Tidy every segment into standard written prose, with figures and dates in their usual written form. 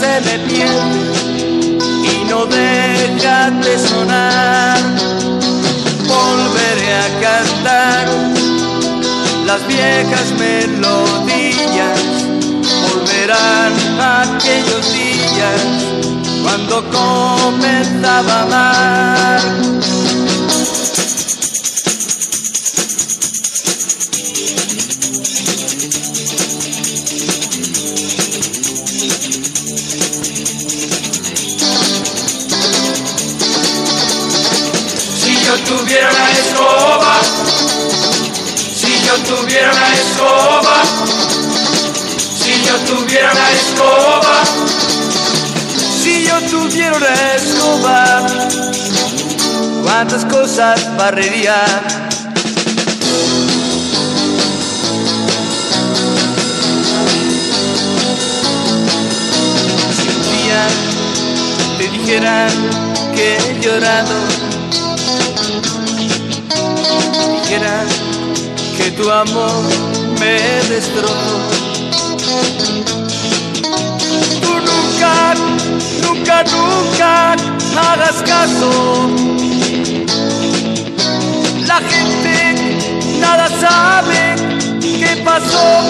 se me pierde y no deja de sonar. Volveré a cantar las viejas melodías, volverán aquellos días cuando comenzaba a amar. Tuviera una escoba, si yo tuviera una escoba, si yo tuviera una escoba, si yo tuviera una escoba, cuántas cosas barrería. Si un día te dijeran que he llorado, que tu amor me destrozó, tú nunca, nunca, nunca hagas caso. La gente nada sabe qué pasó.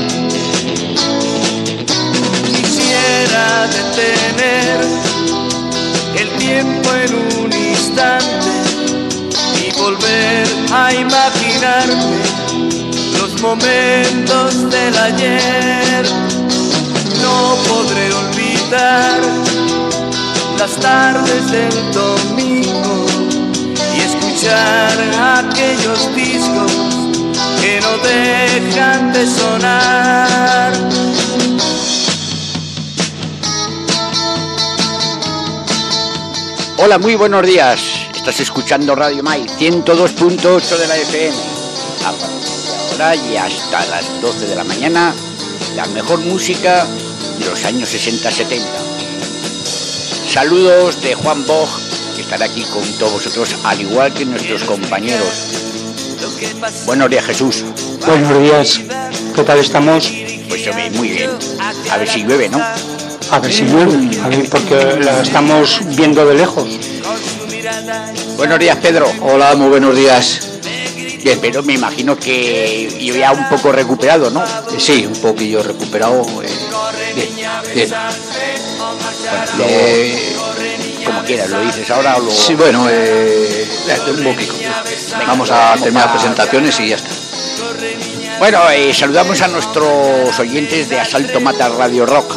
Quisiera detener el tiempo en un instante y volver a imaginarme los momentos del ayer. No podré olvidar las tardes del domingo y escuchar aquellos discos que no dejan de sonar. Hola, muy buenos días. Estás escuchando Radio Mai 102.8 de la FM. A partir de ahora y hasta las 12 de la mañana, la mejor música de los años 60-70. Saludos de Juan Bog, que estará aquí con todos vosotros, al igual que nuestros compañeros. Buenos días, Jesús. Buenos días. ¿Qué tal estamos? Pues muy bien. A ver si llueve, ¿no? A ver si llueve, a ver, porque la estamos viendo de lejos. Buenos días, Pedro. Hola, muy buenos días. Bien, pero me imagino que yo ya un poco recuperado, ¿no? Sí, un poquillo recuperado. Bien, bien. Bueno, como quieras, ¿lo dices ahora o lo...? Sí, bueno, un poquito. Vamos a terminar las presentaciones y ya está. Bueno, saludamos a nuestros oyentes de Asalto Mata Radio Rock.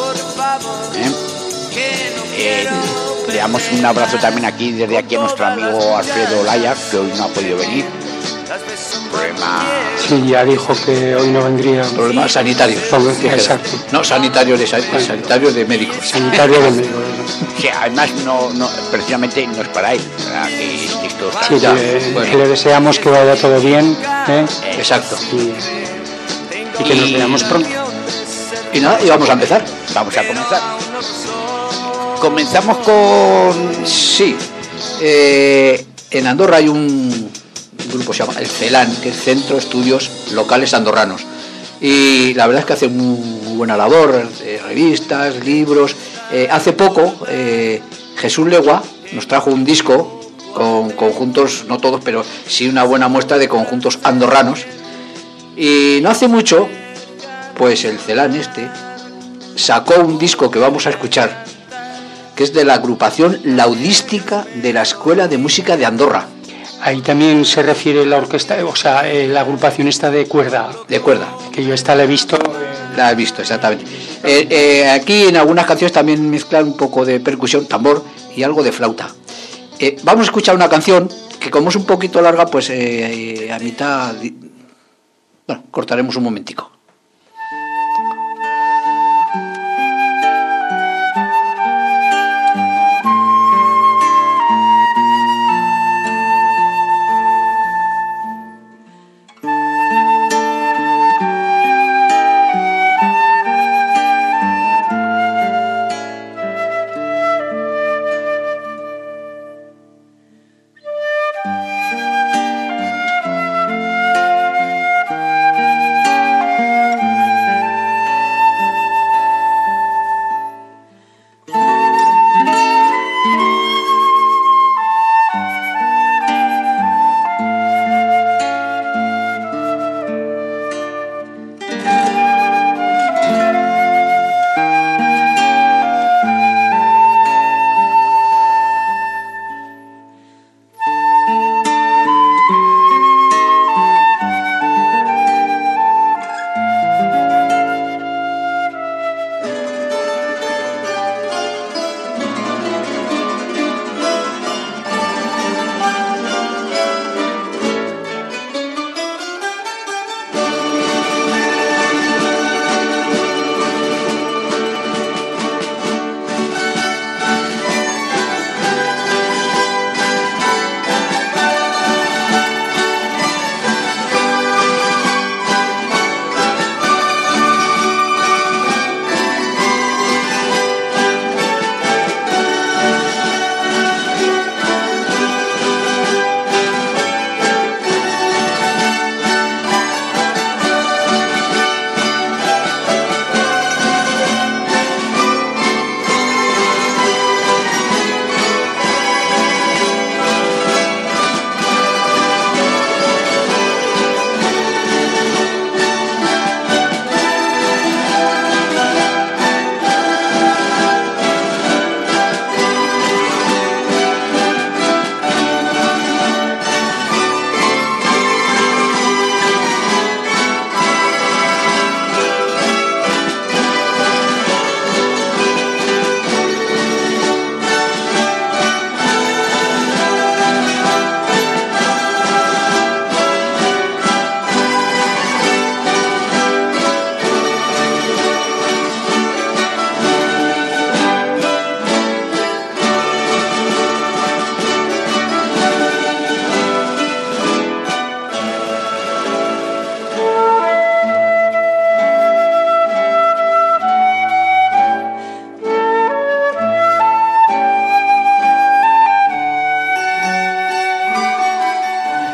Le damos un abrazo también desde aquí a nuestro amigo Alfredo Olaya, que hoy no ha podido venir. Problema... Sí, ya dijo que hoy no vendría. Problemas sanitarios. Exacto. No, sanitarios de médicos. Sanitarios de médicos. Sí, además no, precisamente no es para él. Para que esto está... Sí, que le deseamos que vaya todo bien. Exacto. Y que nos veamos pronto. Y nada, y vamos a empezar. Vamos a comenzar. Comenzamos con... Sí. En Andorra hay un grupo que se llama el CELAN, que es Centro de Estudios Locales Andorranos. Y la verdad es que hace muy buena labor, revistas, libros. Hace poco, Jesús Legua nos trajo un disco con conjuntos, no todos, pero sí una buena muestra de conjuntos andorranos. Y no hace mucho, pues el CELAN sacó un disco que vamos a escuchar, que es de la agrupación laudística de la Escuela de Música de Andorra. Ahí también se refiere la orquesta, o sea, la agrupación esta de cuerda. De cuerda. Que yo esta la he visto. La he visto, exactamente. Aquí en algunas canciones también mezclan un poco de percusión, tambor y algo de flauta. Vamos a escuchar una canción que, como es un poquito larga, pues a mitad... Bueno, cortaremos un momentico.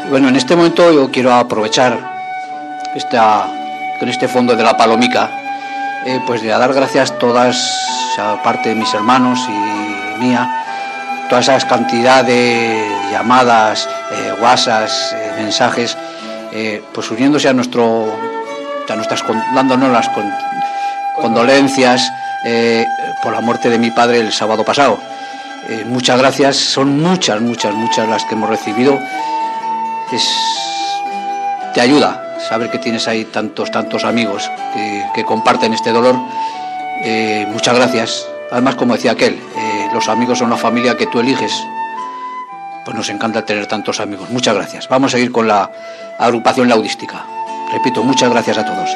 Bueno, en este momento yo quiero aprovechar con este fondo de la palomica, pues de dar gracias a todas, aparte de mis hermanos y mía, todas esas cantidades de llamadas, WhatsApps, mensajes, pues uniéndose a dándonos las condolencias por la muerte de mi padre el sábado pasado. Muchas gracias, son muchas las que hemos recibido. Te ayuda saber que tienes ahí tantos amigos que comparten este dolor. Muchas gracias. Además, como decía aquel, los amigos son la familia que tú eliges. Pues nos encanta tener tantos amigos. Muchas gracias. Vamos a ir con la agrupación laudística. Repito, muchas gracias a todos.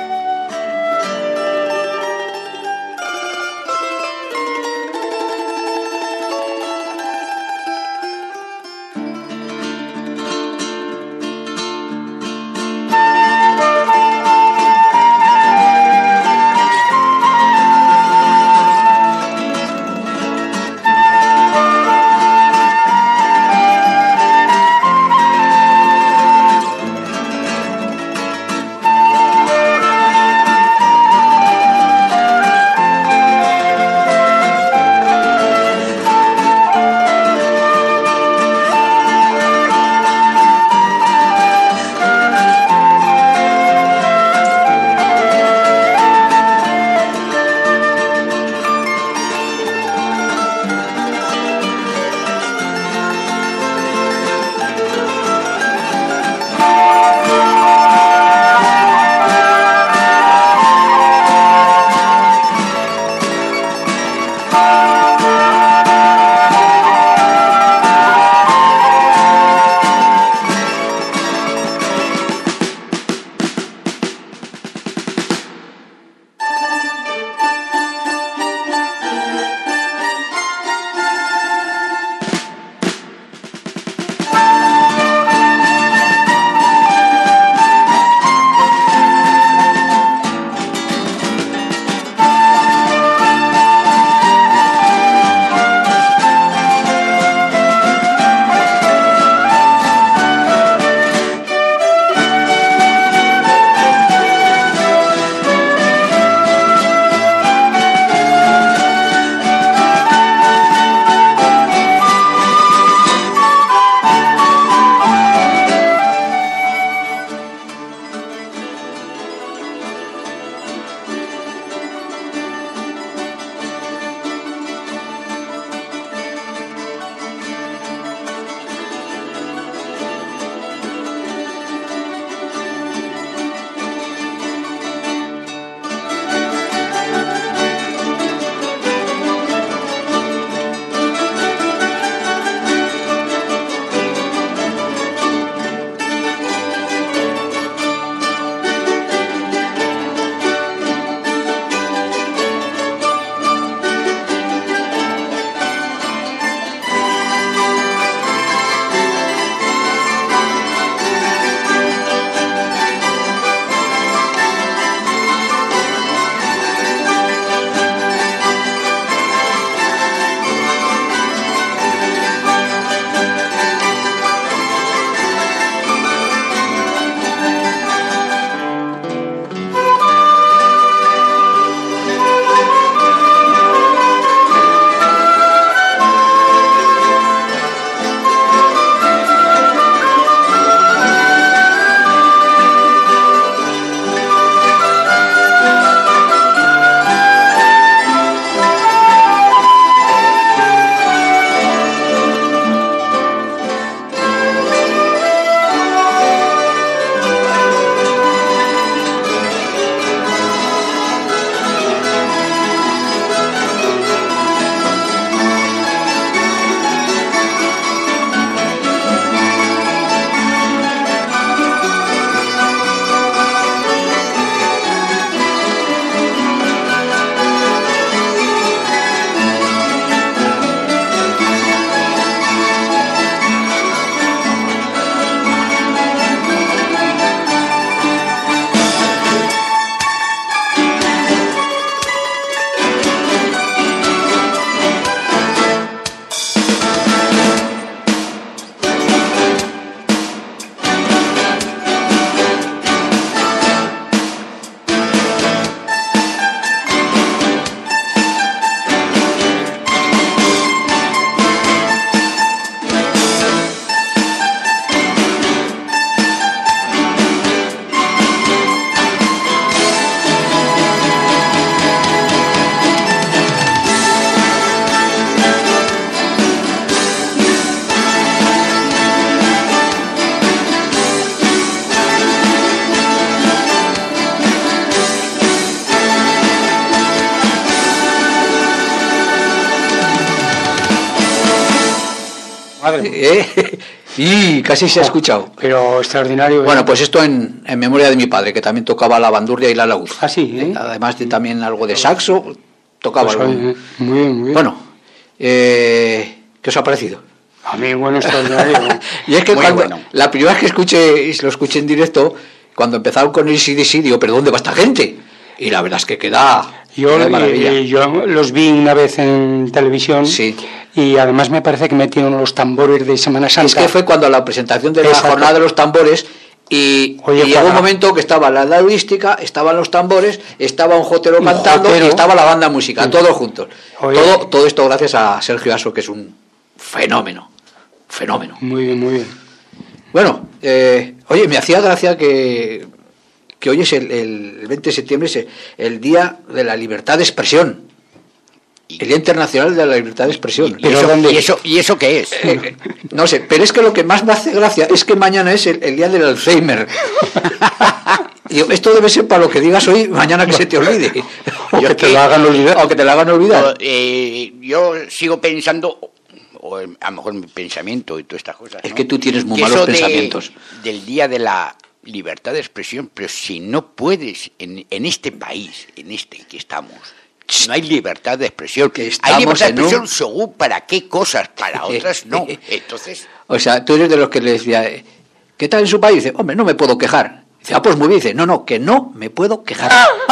Y casi se ha escuchado. Pero extraordinario. Bueno, pues esto en memoria de mi padre, que también tocaba la bandurria y la laúd. Ah, sí, ¿eh? Además de también algo de saxo, tocaba Pues, algo. muy bien, muy bien. Bueno, ¿qué os ha parecido? A mí, bueno, extraordinario. Y es que Muy cuando bueno. la primera vez que lo escuché en directo, cuando empezaron con el CDC, digo, ¿pero dónde va esta gente? Y la verdad es que queda de maravilla. Yo los vi una vez en televisión. Sí. Y además me parece que metieron los tambores de Semana Santa. Es que fue cuando la presentación de la Exacto. jornada de los tambores y llegó un momento que estaba la laudística, estaban los tambores, estaba un jotero Un cantando jotero. y estaba la banda música, Sí. todos juntos. Oye. Todo esto gracias a Sergio Aso, que es un fenómeno. Muy bien, muy bien. Bueno, oye, me hacía gracia que hoy es el 20 de septiembre, es el Día de la Libertad de Expresión. El Día Internacional de la Libertad de Expresión. ¿Y eso qué es? No sé, pero es que lo que más me hace gracia es que mañana es el Día del Alzheimer. Digo, esto debe ser para lo que digas hoy, mañana que se te olvide. O que te lo hagan olvidar. O que te lo hagan olvidar. Yo sigo pensando, o a lo mejor mi pensamiento y todas estas cosas. Es ¿no? que tú tienes muy Que malos eso pensamientos. Del Día de la Libertad de Expresión, pero si no puedes, en este país, en este que estamos, no hay libertad de expresión. Que estamos hay libertad de en expresión un- según para qué cosas, para otras no. Entonces, O sea, tú eres de los que le decía, ¿qué tal en su país? Dice, hombre, no me puedo quejar. Dice, pues muy bien. Dice, no, que no me puedo quejar.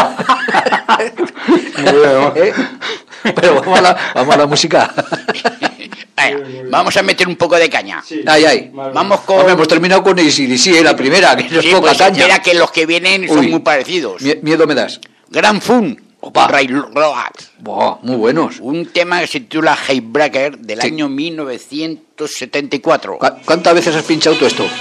¿Eh? Pero vamos a la música. vamos a meter un poco de caña. Ay. Vamos con... Hombre, hemos terminado con AC/DC, la primera, que nos Sí, toca pues caña. espera que los que vienen son Uy. muy parecidos. Miedo me das. Gran Fun, Opa. Railroad. Buah, muy buenos. Un tema que se titula Heartbreaker del Sí. año 1974. ¿Cuántas veces has pinchado tú esto?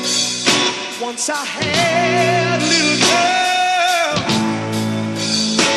Once I had a little girl,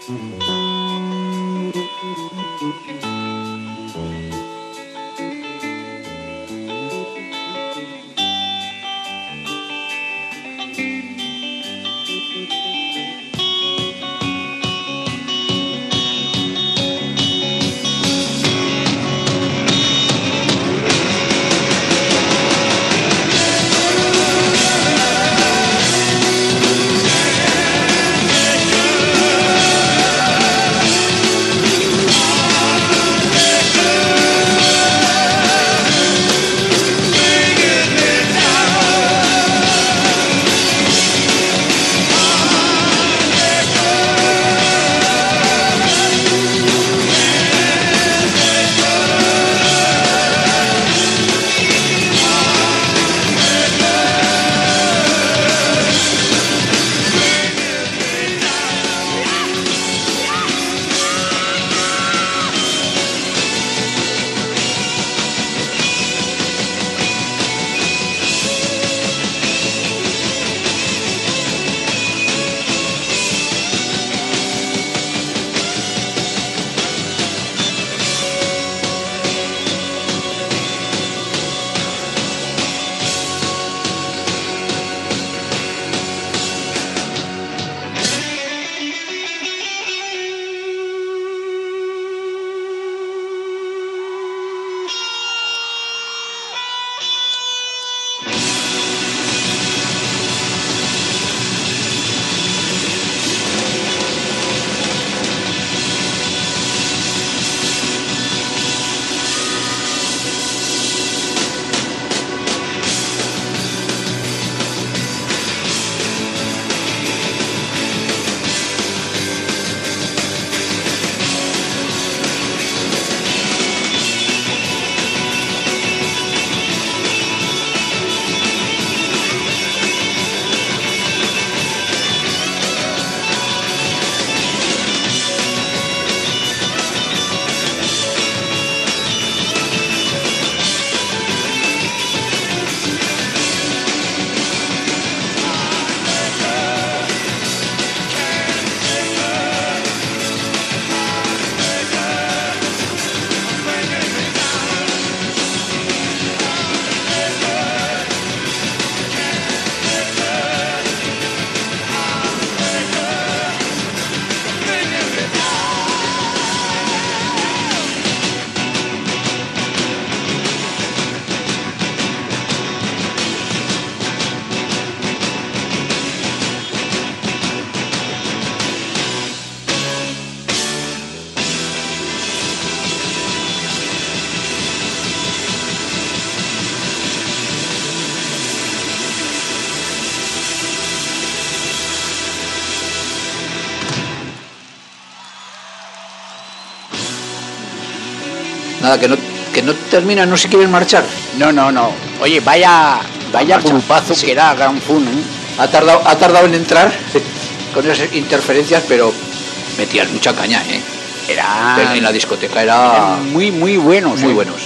Nada, que no terminan, no se quieren marchar. No. Oye, vaya grupazo sí. que era Gran Fun, ¿eh? Ha tardado en entrar con esas interferencias, pero metían mucha caña, ¿eh? En la discoteca eran muy buenos. muy ¿eh? buenos.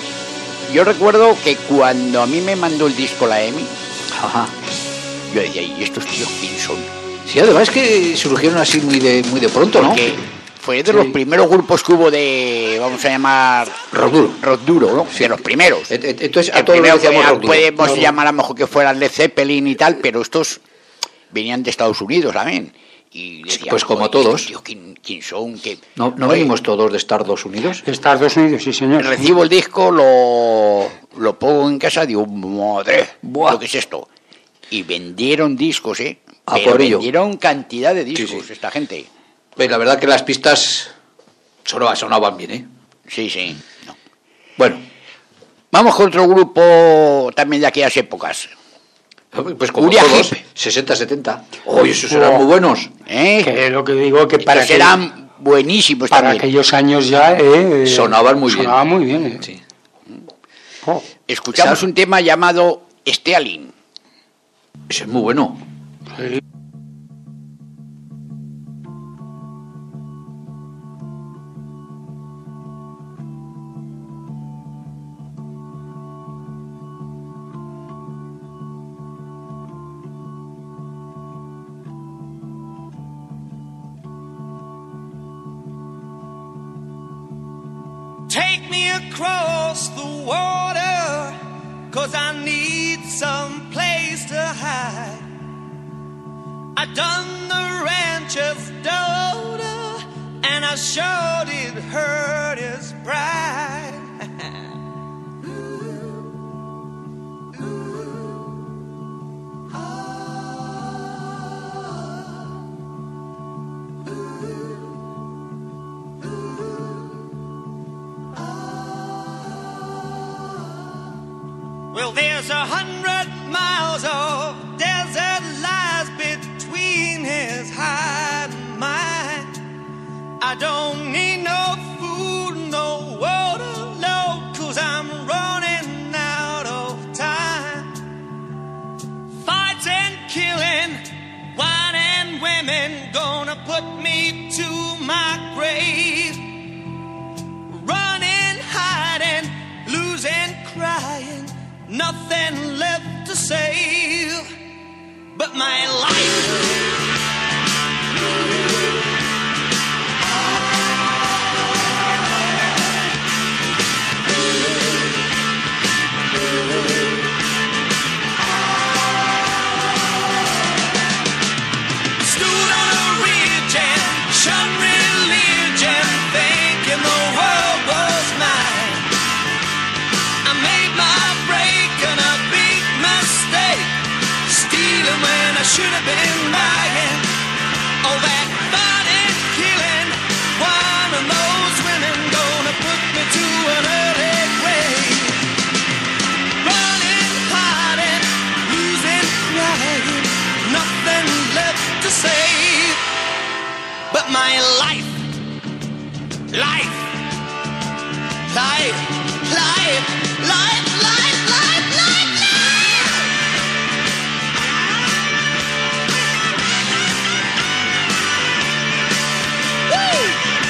Yo recuerdo que cuando a mí me mandó el disco la EMI, Ajá. yo decía, ¿y estos tíos quién son? Sí, además es que surgieron así muy de pronto, ¿no? Porque fue de los primeros grupos que hubo de, vamos a llamar... Rock duro, ¿no? Sí. De los primeros. Entonces, El a todos primero los decíamos rock duro. podemos llamar a lo mejor que fueran Led Zeppelin y tal, pero estos venían de Estados Unidos también. Y decíamos, pues como todos. Tío, ¿quién son? ¿Qué? ¿No venimos todos de Estados Unidos? De Estados Unidos, sí, señor. Recibo el disco, lo pongo en casa, digo, madre, Buah. ¿lo que es esto? Y vendieron discos, ¿eh? A Pero por ello. vendieron cantidad de discos, Sí. esta gente. Pues la verdad que las pistas sonaban bien, ¿eh? Sí. No. Bueno, Vamos con otro grupo también de aquellas épocas. pues como Uriah todos, Heep. 60, 70. Oye, esos eran muy buenos. ¿Eh? Que es lo que digo, que para, Estos eran buenísimos para también. aquellos años ya... Sonaban muy bien. Sonaban muy bien, ¿eh? Sí. Oh. Escuchamos un tema llamado Stealing. Ese es muy bueno. Sí. take me across the water, 'cause I need some place to hide. I done the rancher's daughter, and I sure did hurt his pride. Well, there's 100 miles of desert lies between his hide and mine. I don't need no food, no water, no, 'cause I'm running out of time. Fights and killing, wine and women, gonna put me to my grave. Running, hiding, losing, crying, nothing left to save but my life. Stood on a ridge and shunned religion, thinking the world was mine. I made my break and a big mistake, stealing when I should have been buying. All that fighting, killing, one of those women gonna put me to an early grave. Running, hiding, losing, crying, nothing left to save but my life, life, life, life, life, life, life, life, life. Woo!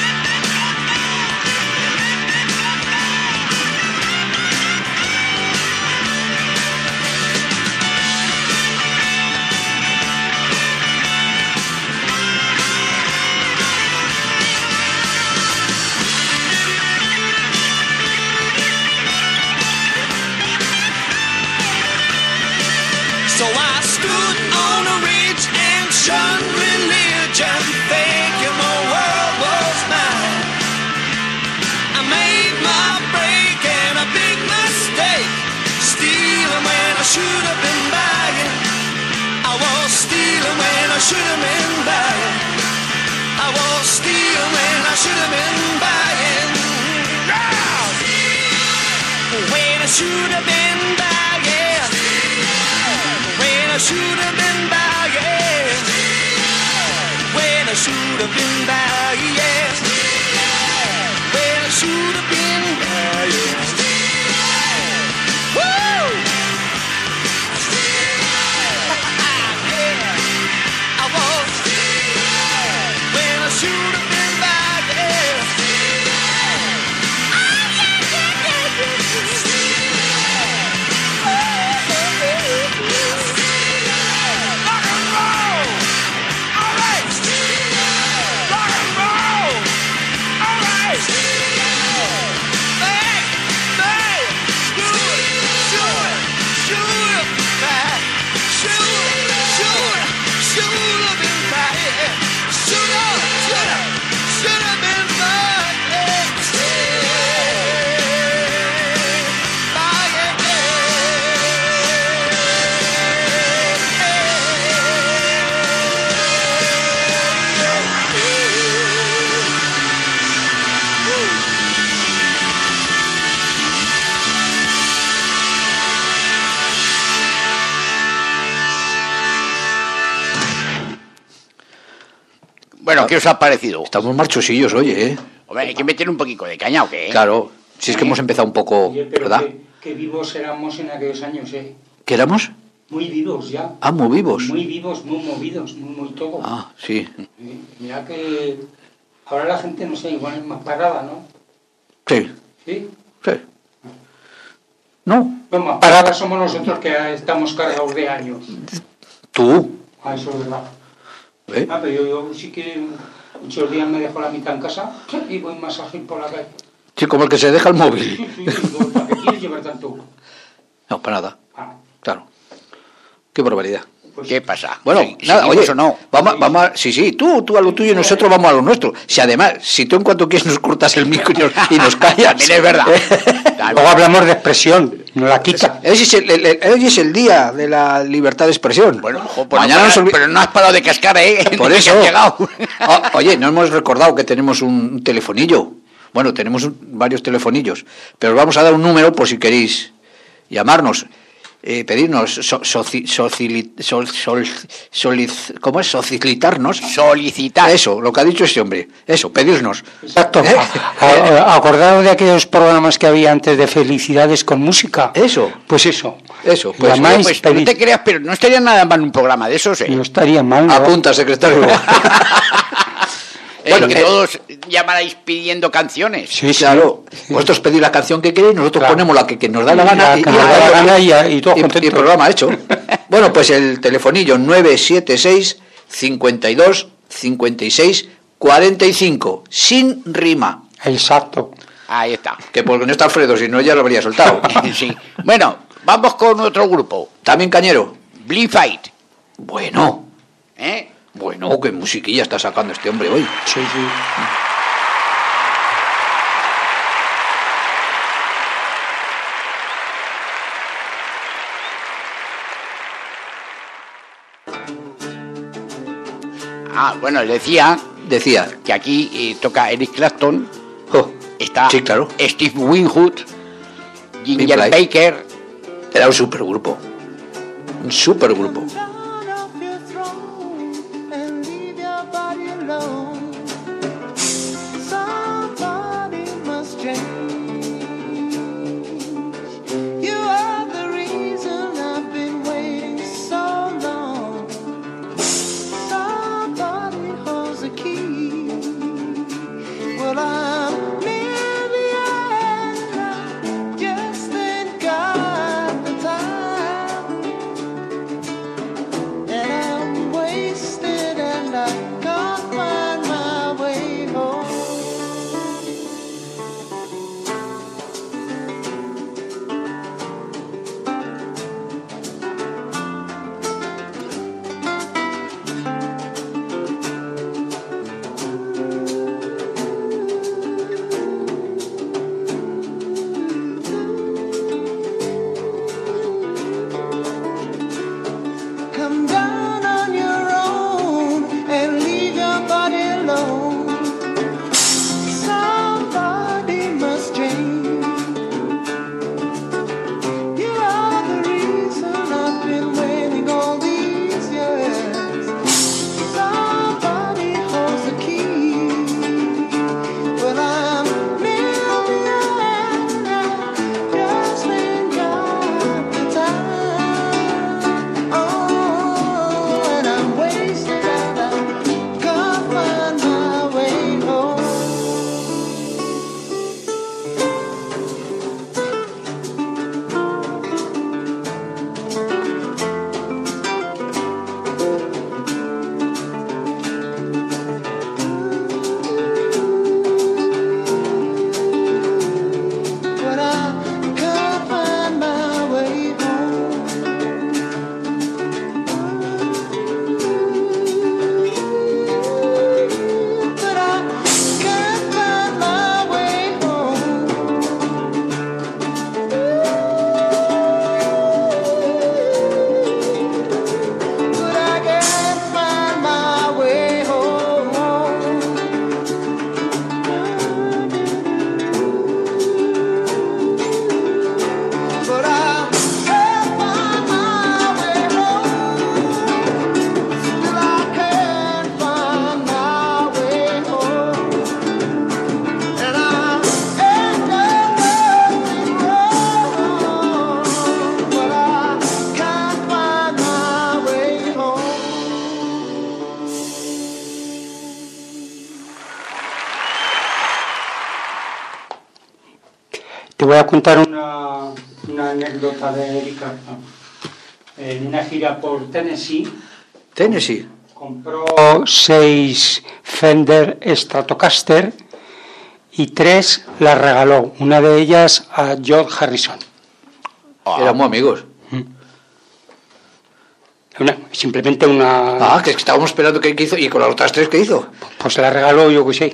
So I stood on a ridge and shunned religion, thinking the world was mine. I made my break and a big mistake, stealing when I should have been buying. I was stealing when I should have been buying. I was stealing when I should have been buying. Yeah! When I should have been buying. When I should have been buying. When I should have been buying. When I should have been buying. Woo! Yeah. I was when I should have been buying. Bueno, ¿qué os ha parecido? Estamos marchosillos, oye, ¿eh? Hombre, hay que meter un poquito de caña, ¿o qué? Claro, si es que hemos empezado un poco, Oye, pero ¿verdad? que vivos éramos en aquellos años, ¿eh? ¿Qué éramos? Muy vivos ya. Ah, muy vivos. Muy vivos, muy movidos, muy todo. Ah, sí. Mira que ahora la gente, no sé, igual es más parada, ¿no? Sí, ¿Sí? sí. No, Bueno, más parada. paradas somos nosotros que estamos cargados de años. Tú. Ah, eso es verdad. ¿Eh? Pero yo sí que muchos días me dejo la mitad en casa y voy más ágil por la calle. Sí, como el que se deja el móvil. ¿Para qué quieres llevar tanto? No, para nada. Ah, Claro. Qué barbaridad. ¿Qué pasa? Bueno, Sí, nada, ¿seguimos oye, o no? vamos sí, tú a lo tuyo y nosotros vamos a lo nuestro. Si además, si tú en cuanto quieres nos cortas el micro y nos callas. También es verdad. luego hablamos de expresión, no la quita. Hoy es el día de la libertad de expresión. Bueno, ojo, pues mañana pero no has parado de cascar, Por Desde eso. que has llegado. Oye, no hemos recordado que tenemos un telefonillo. Bueno, tenemos varios telefonillos, pero os vamos a dar un número por si queréis llamarnos, pedirnos, ¿cómo es? Socilitarnos. Solicitar. Eso, lo que ha dicho este hombre. Eso, pedirnos. Exacto. Acordaos de aquellos programas que había antes de felicidades con música. Eso. Pues eso. Eso, pues. Llamáis, Pues no te creas, pero no estaría nada mal un programa de esos, No estaría mal, ¿no? Apunta, secretario. Bueno, que todos llamarais pidiendo canciones. Sí, sí. Claro, vosotros pedís la canción que queréis, nosotros Claro. ponemos la que nos da la gana La que nos da la gana y todos y contentos. el programa hecho. Bueno, pues el telefonillo 976 52 56 45 sin rima. Exacto. Ahí está. Que porque no está Alfredo, si no ya lo habría soltado. Sí. Bueno, vamos con otro grupo. También cañero. Bleed Fight. Bueno, ¿Eh? bueno, qué musiquilla está sacando este hombre hoy. Sí, sí. Bueno, decía Decía, que aquí toca Eric Clapton, oh, está sí, claro, Steve Winwood, Ginger Pink Floyd. Baker. era un supergrupo. Un supergrupo. Te voy a contar una anécdota de Eric Clapton. En una gira por Tennessee, compró 6 Fender Stratocaster y 3 las regaló, una de ellas a George Harrison. Eran muy amigos. Simplemente una... Que estábamos esperando que hizo, y con las otras 3 ¿qué hizo? Pues la regaló, yo que sé.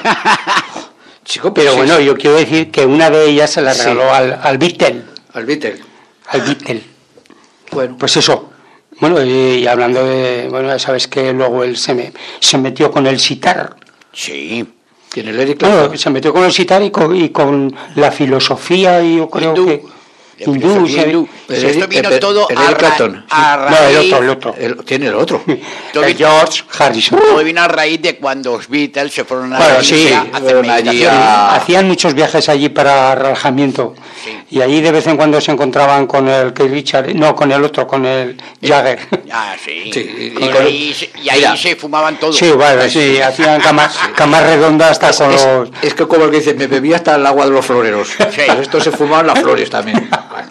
Chico, pues pero bueno, yo quiero decir que una de ellas se la regaló al Beatle. Al Beatle. Al Beatle. Bueno. Pues eso. Bueno, y hablando de... Bueno, ya sabes que luego él se metió con el sitar. Sí. Tiene el Eric Clapton. Bueno, se metió con el sitar y con la filosofía, y yo creo que... Hindú. Esto vino todo el a Eric Clapton. raíz... No, el otro. Tiene el otro. El George Harrison. Todo vino a raíz de cuando los Beatles se fueron a Bueno, la sí, India a hacer meditación. Hacían muchos viajes allí para relajamiento. Sí. Y allí de vez en cuando se encontraban con el Keith Richards, no, con el otro, con el Jagger. Ah, sí. Y ahí se fumaban todos. Sí, bueno, sí, hacían camas redondas hasta con los... Es que como el que dice, me bebía hasta el agua de los floreros. Sí. Pero estos se fumaban las flores también.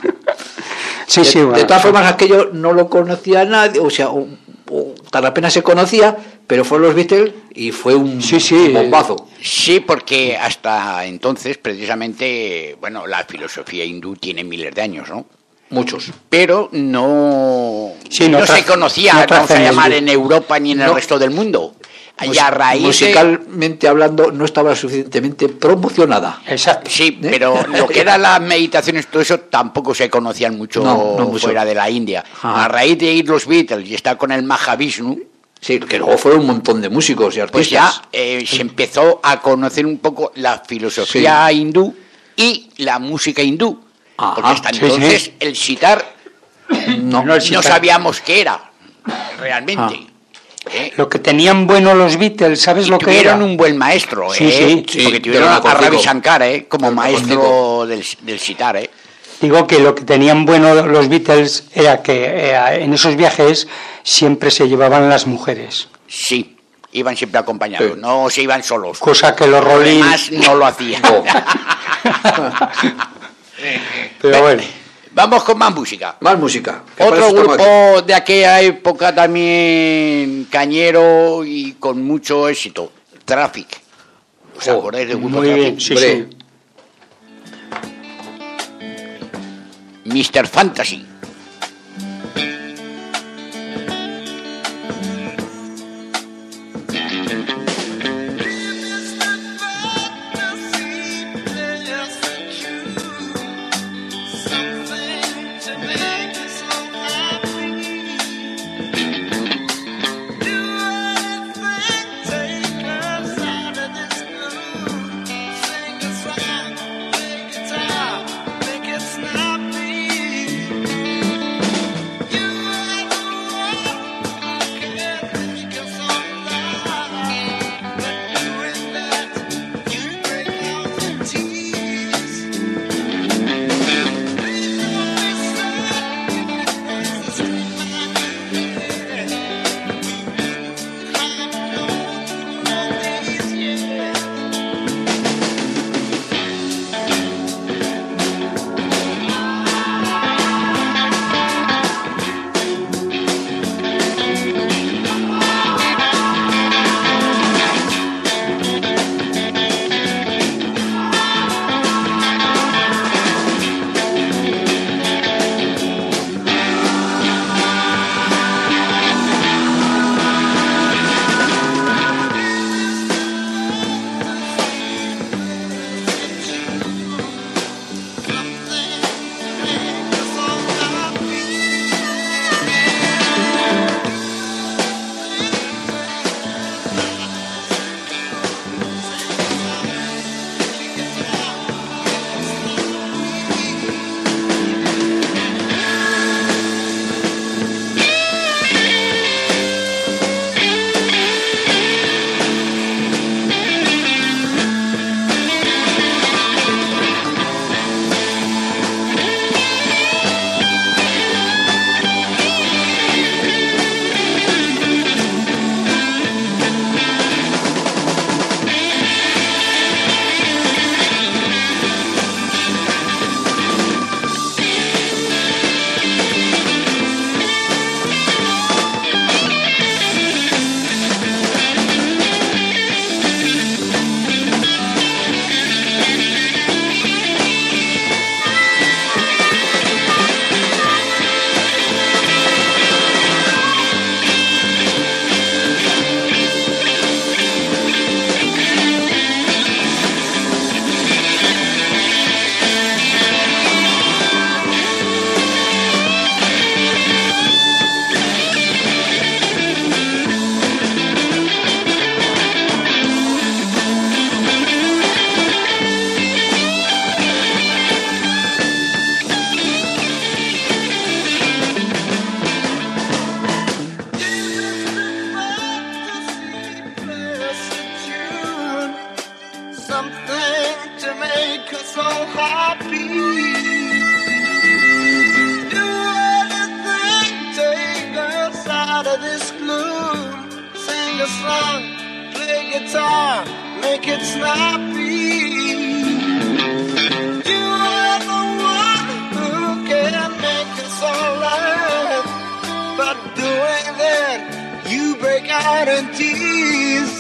Sí, bueno, de todas formas, aquello no lo conocía nadie, o sea, tan apenas se conocía, pero fueron los Beatles y fue un bombazo. Sí, porque hasta entonces, precisamente, bueno, la filosofía hindú tiene miles de años, ¿no? Muchos. Pero no no se conocía, vamos a llamar, en Europa ni en el resto del mundo. Y a raíz musicalmente hablando no estaba suficientemente promocionada. Exacto. Sí, pero lo que eran las meditaciones, todo eso tampoco se conocían mucho, fuera de la India. Ajá. A raíz de ir los Beatles y estar con el Mahavishnu, sí, que luego fueron un montón de músicos y artistas. pues ya se empezó a conocer un poco la filosofía hindú y la música hindú. Ajá. Porque hasta entonces el sitar no sabíamos qué era realmente. Lo que tenían bueno los Beatles, ¿sabes lo que era? Tuvieron un buen maestro, Sí, porque tuvieron a Ravi Shankar, como maestro del sitar, Digo que lo que tenían bueno los Beatles era que en esos viajes siempre se llevaban las mujeres. Sí, iban siempre acompañados, no se iban solos. Cosa que los Rolling... Además no lo hacían. Pero bueno. Vamos con más música. Más música. Otro grupo de aquella época también cañero y con mucho éxito, Traffic. ¿Os acordáis del grupo muy Traffic? Bien, sí. Mr. Fantasy. so happy. Do anything, take us out of this gloom. Sing a song, play guitar, make it snappy. You are the one who can make us alright. But doing that, you break out in tears.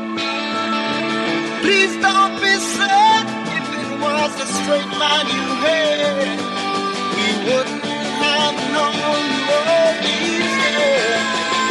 Please don't be sad. If it was a straight line you had, we wouldn't have known your needs.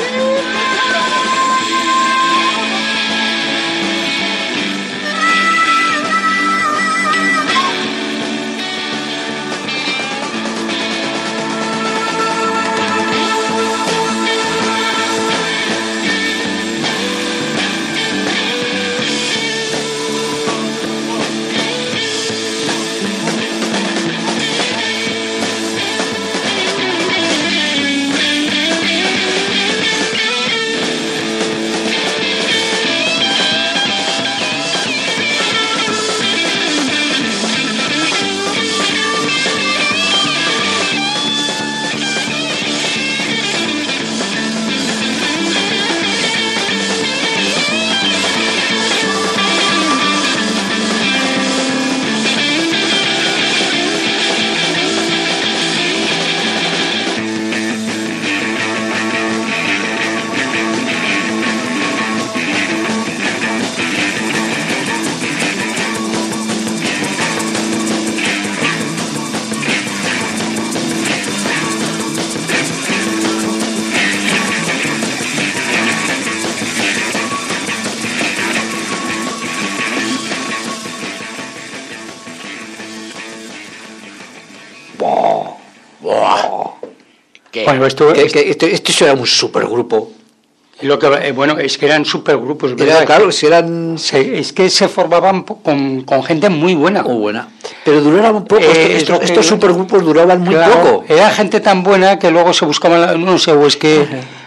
Bueno, esto era un supergrupo. Lo que, bueno, es que eran supergrupos. Era, claro, si eran... es que se formaban con gente muy buena. Muy buena. Pero duraban poco. Estos supergrupos duraban muy poco. Era gente tan buena que luego se buscaban, no sé, o es que...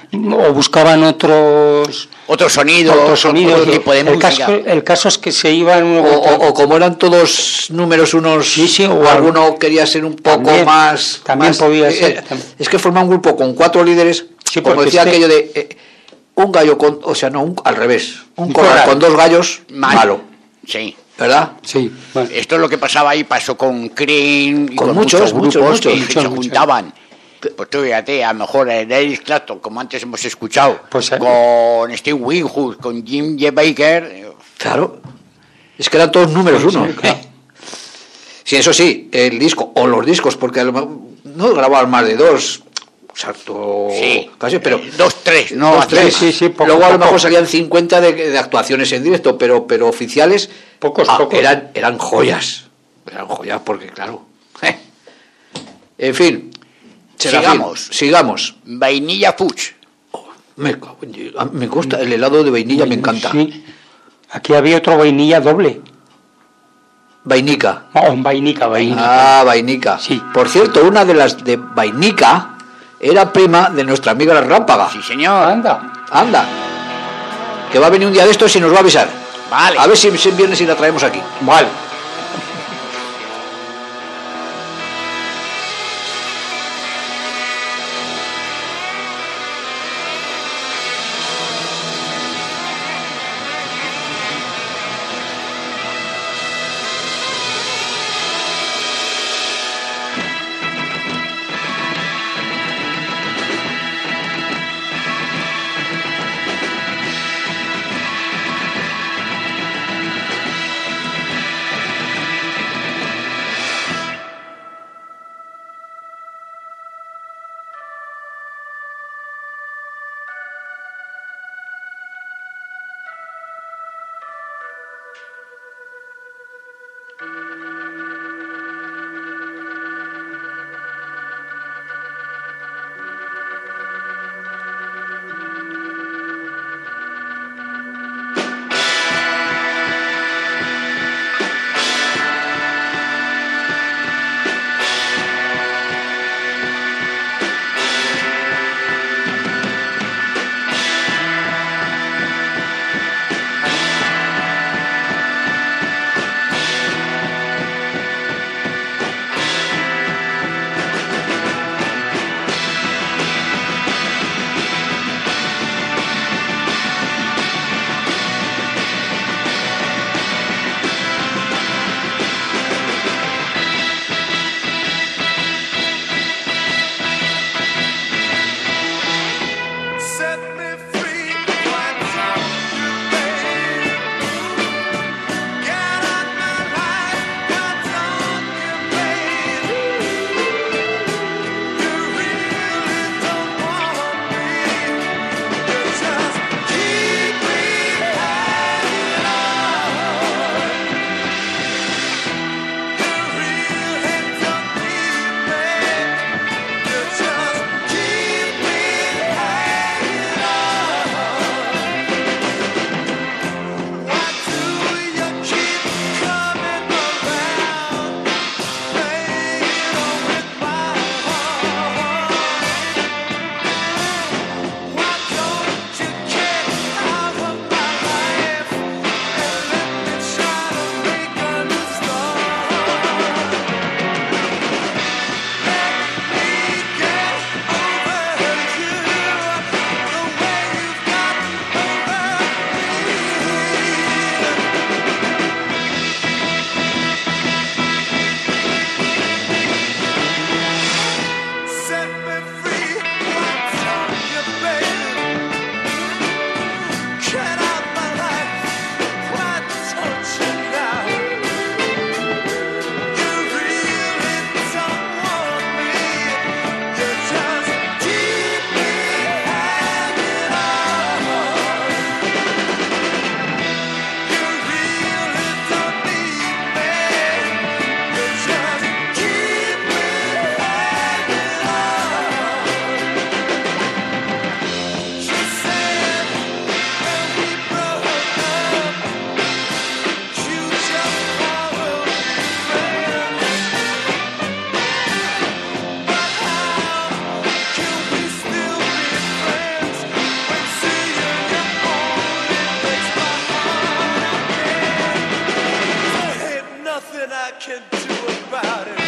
o buscaban otros sonidos, otro tipo de música. El caso es que se iban... O como eran todos números unos, sí, o alguno quería ser un poco más... También más, podía ser. Es que forman un grupo con 4 líderes, sí, como decía aquello de... un gallo con... O sea, no, al revés. Un corral con 2 gallos, malo. Sí. ¿Verdad? Sí. Bueno. Esto es lo que pasaba ahí, pasó con Cream y con muchos grupos que se juntaban. Pues tú fíjate, a lo mejor en Eric Clapton, como antes hemos escuchado, pues, con Steve Winwood, con Jim J. Baker. Claro, es que eran todos números uno. Claro. Sí, eso sí, el disco, o los discos, porque no grababan más de 2, exacto, sí, casi, pero 2, 3, no, 2, 3. Sí, luego a lo mejor salían 50 de actuaciones en directo, pero oficiales, pocos. Eran joyas, porque claro, en fin. Sigamos. Vainilla Fudge. Me gusta, el helado de vainilla me encanta. Sí. Aquí había otro vainilla doble. Vainica. Vainica. Ah, Vainica. Sí. Por cierto, una de las de Vainica era prima de nuestra amiga la Rámpaga. Sí, señor. Anda. Que va a venir un día de estos y nos va a avisar. Vale. A ver si es viernes y la traemos aquí. Vale. can do about it.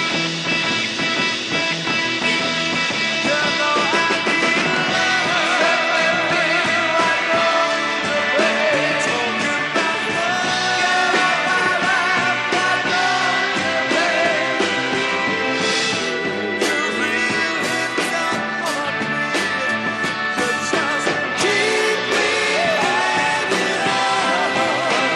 You know I need love. I know the way. Talking about love. Get out my life. I know the way. You really don't want me. You just keep me hanging on.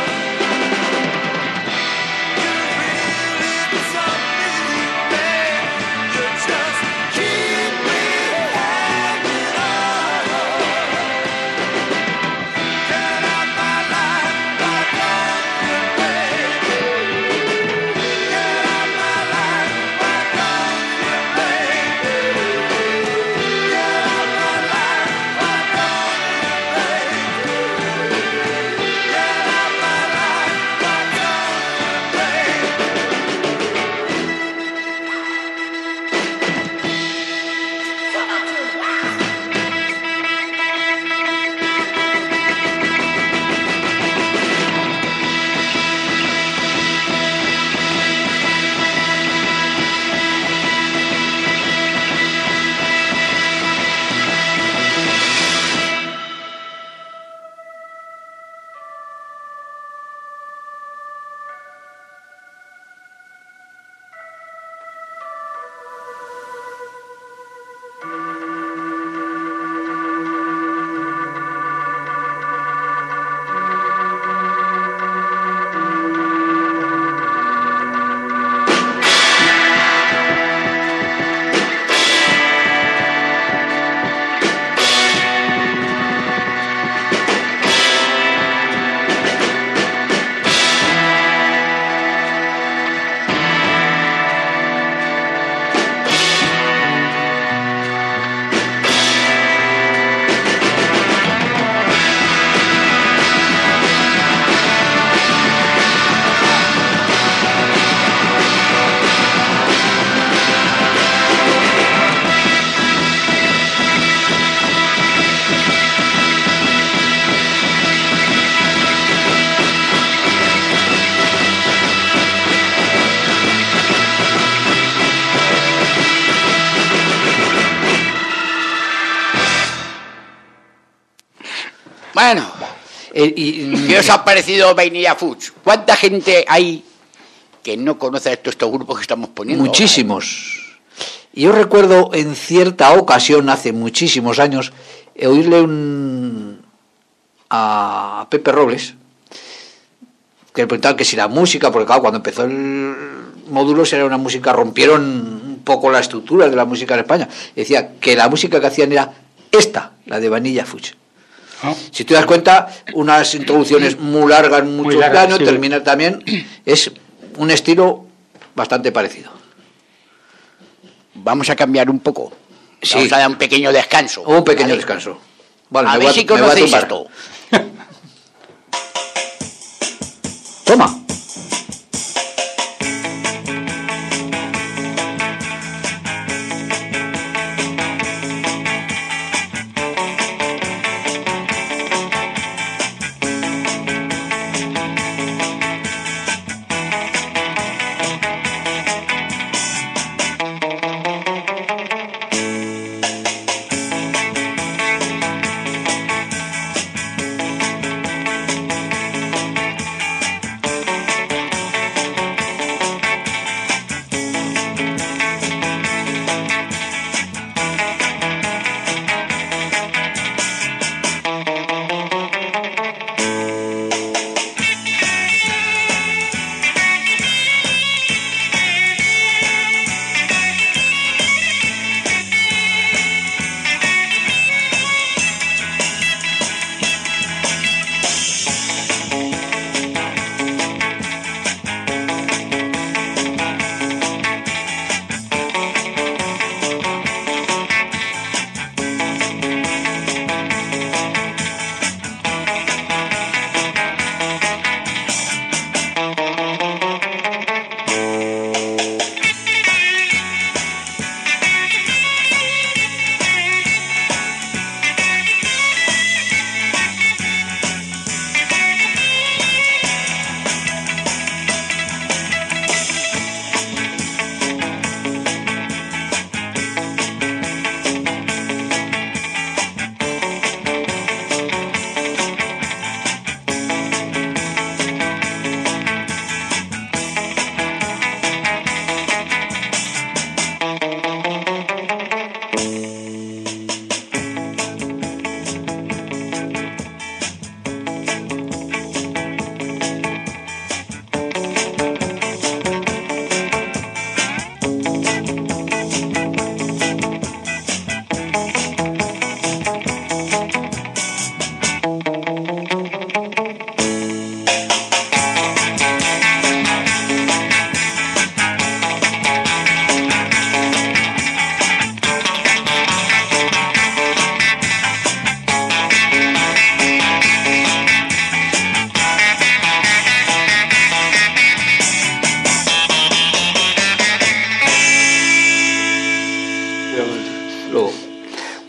You really don't need me. You just keep me hanging on. Get out my life, why don't you, baby? Get out my life, why don't you, baby? Get out my life, why don't you, baby? Get out my life, why don't you, baby? Bueno, ¿qué os ha parecido Vainilla Foods? ¿Cuánta gente hay que no conoce estos grupos que estamos poniendo? Muchísimos. Y yo recuerdo en cierta ocasión, hace muchísimos años, oírle a Pepe Robles, que le preguntaba que si la música, porque claro, cuando empezó el módulo era una música, rompieron un poco la estructura de la música en España. Decía que la música que hacían era esta, la de Vainilla Foods. Si te das cuenta, unas introducciones muy largas, mucho plano, sí. Termina también, es un estilo bastante parecido. Vamos a cambiar un poco. Sí. Vamos a dar un pequeño descanso. Un pequeño descanso. Vale, a ver si conocéis esto. Toma.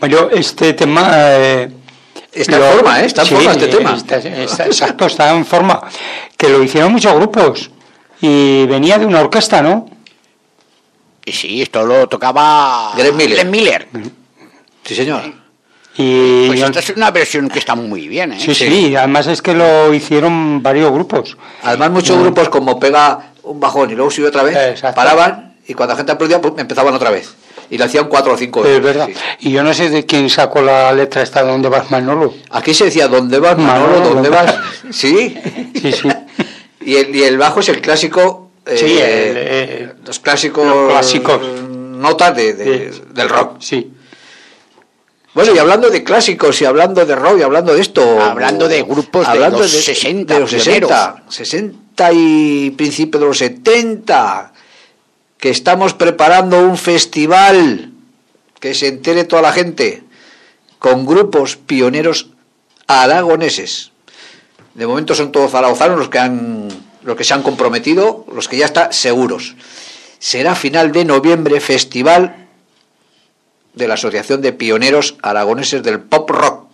Bueno, este tema... Está en forma, ¿eh? Está en forma este tema. Exacto, está en forma. Que lo hicieron muchos grupos. Y venía de una orquesta, ¿no? Y sí, esto lo tocaba Glenn Miller. Glenn Miller. Sí, señor. Y Pues esta es una versión que está muy bien, ¿eh? Sí, además es que lo hicieron varios grupos. Además, muchos grupos, como pega un bajón y luego sube otra vez, Exacto. paraban y cuando la gente aplaudía, pues empezaban otra vez. Y le hacían 4 o 5 veces. Es verdad. Sí. Y yo no sé de quién sacó la letra esta, ¿dónde vas, Manolo? Aquí se decía, ¿dónde vas, Manolo? ¿Dónde vas? Sí. Sí. Y el bajo es el clásico. Sí, los clásicos. Notas del rock. Sí. Bueno, y hablando de clásicos, y hablando de rock, y hablando de esto. Hablando de grupos de los 60. De los 60 y principios de los 70. Que estamos preparando un festival. Que se entere toda la gente. Con grupos pioneros aragoneses. De momento son todos zaragozanos los que se han comprometido, los que ya están seguros. Será final de noviembre, festival de la Asociación de Pioneros Aragoneses del Pop Rock.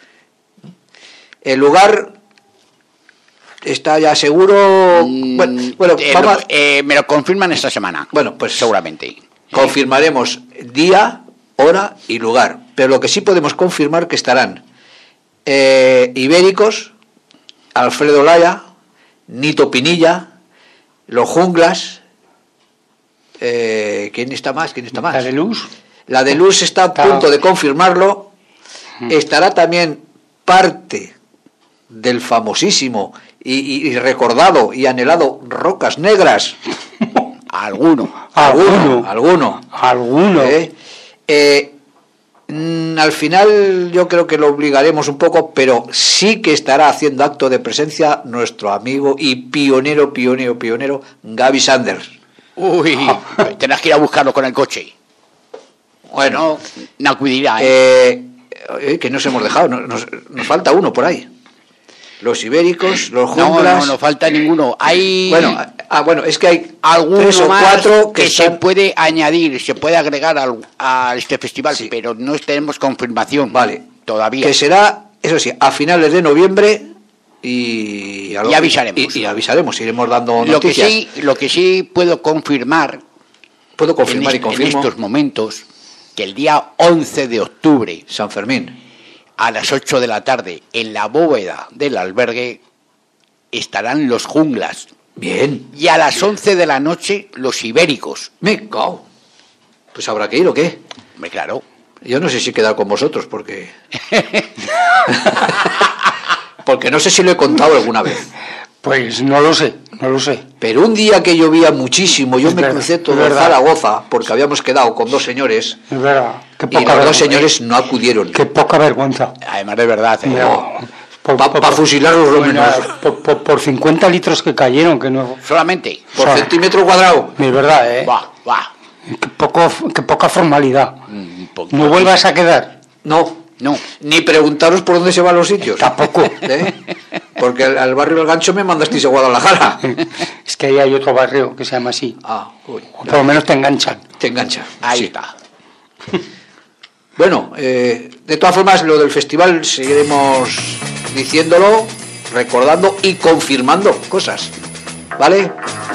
El lugar está ya seguro. Bueno, vamos me lo confirman esta semana. Bueno, pues seguramente. Confirmaremos día, hora y lugar. Pero lo que sí podemos confirmar que estarán Ibéricos, Alfredo Laya, Nito Pinilla, Los Junglas. ¿Quién está más? La de Luz. La de Luz está a punto de confirmarlo. Estará también parte del famosísimo y recordado y anhelado Rocas Negras. Alguno. Al final yo creo que lo obligaremos un poco, pero sí que estará haciendo acto de presencia nuestro amigo y pionero Gaby Sanders. Uy, tendrás que ir a buscarlo con el coche. Bueno, no acudirá. Que nos hemos dejado, nos falta uno por ahí. Los Ibéricos, los Junglas. No falta ninguno. Hay bueno, es que hay algunos 3 o 4 que se puede añadir, se puede agregar a este festival, sí. Pero no tenemos confirmación. Vale, todavía. Que será, eso sí, a finales de noviembre y avisaremos. Y avisaremos, iremos dando noticias. Lo que sí puedo confirmar. Y confirmo. En estos momentos, que el día 11 de octubre, San Fermín, a las 8 de la tarde, en la bóveda del albergue, estarán los Junglas. Bien. Y a las 11 de la noche, los Ibéricos. Me cago. Pues habrá que ir, ¿o qué? Claro. Yo no sé si quedar con vosotros, porque... porque no sé si lo he contado alguna vez. Pues no lo sé. Pero un día que llovía muchísimo, yo me crucé todo en Zaragoza, porque habíamos quedado con 2 señores. Es verdad. Y los 2 señores no acudieron. Qué poca vergüenza. Además de verdad. Para fusilarlos lo menos. Por 50 litros que cayeron, que no... Solamente. Por centímetro cuadrado. Es verdad, ¿eh? Qué poca formalidad. ¿No vuelvas a quedar? No. Ni preguntaros por dónde se van los sitios. Tampoco. Porque al barrio del Gancho me mandasteis a Guadalajara. Es que ahí hay otro barrio que se llama así. Por lo menos te enganchan. Ahí está. Bueno, de todas formas, lo del festival seguiremos diciéndolo, recordando y confirmando cosas. ¿Vale?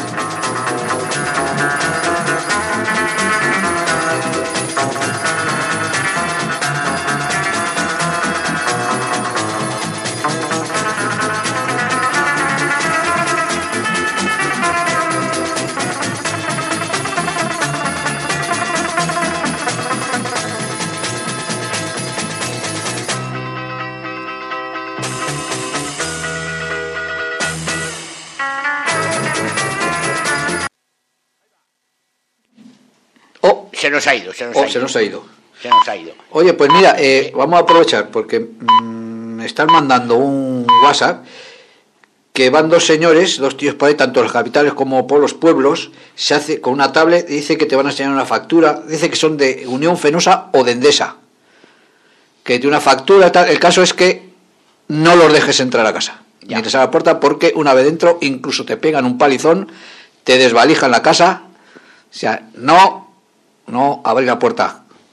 Se nos ha ido. Oye, pues mira, vamos a aprovechar porque me están mandando un WhatsApp que van 2 señores, 2 tíos por ahí, tanto en las capitales como por los pueblos, se hace con una tablet, dice que te van a enseñar una factura, dice que son de Unión Fenosa o de Endesa, que tiene una factura, tal. El caso es que no los dejes entrar a casa, ni te abran la puerta, porque una vez dentro incluso te pegan un palizón, te desvalijan la casa, o sea, no abrir la puerta,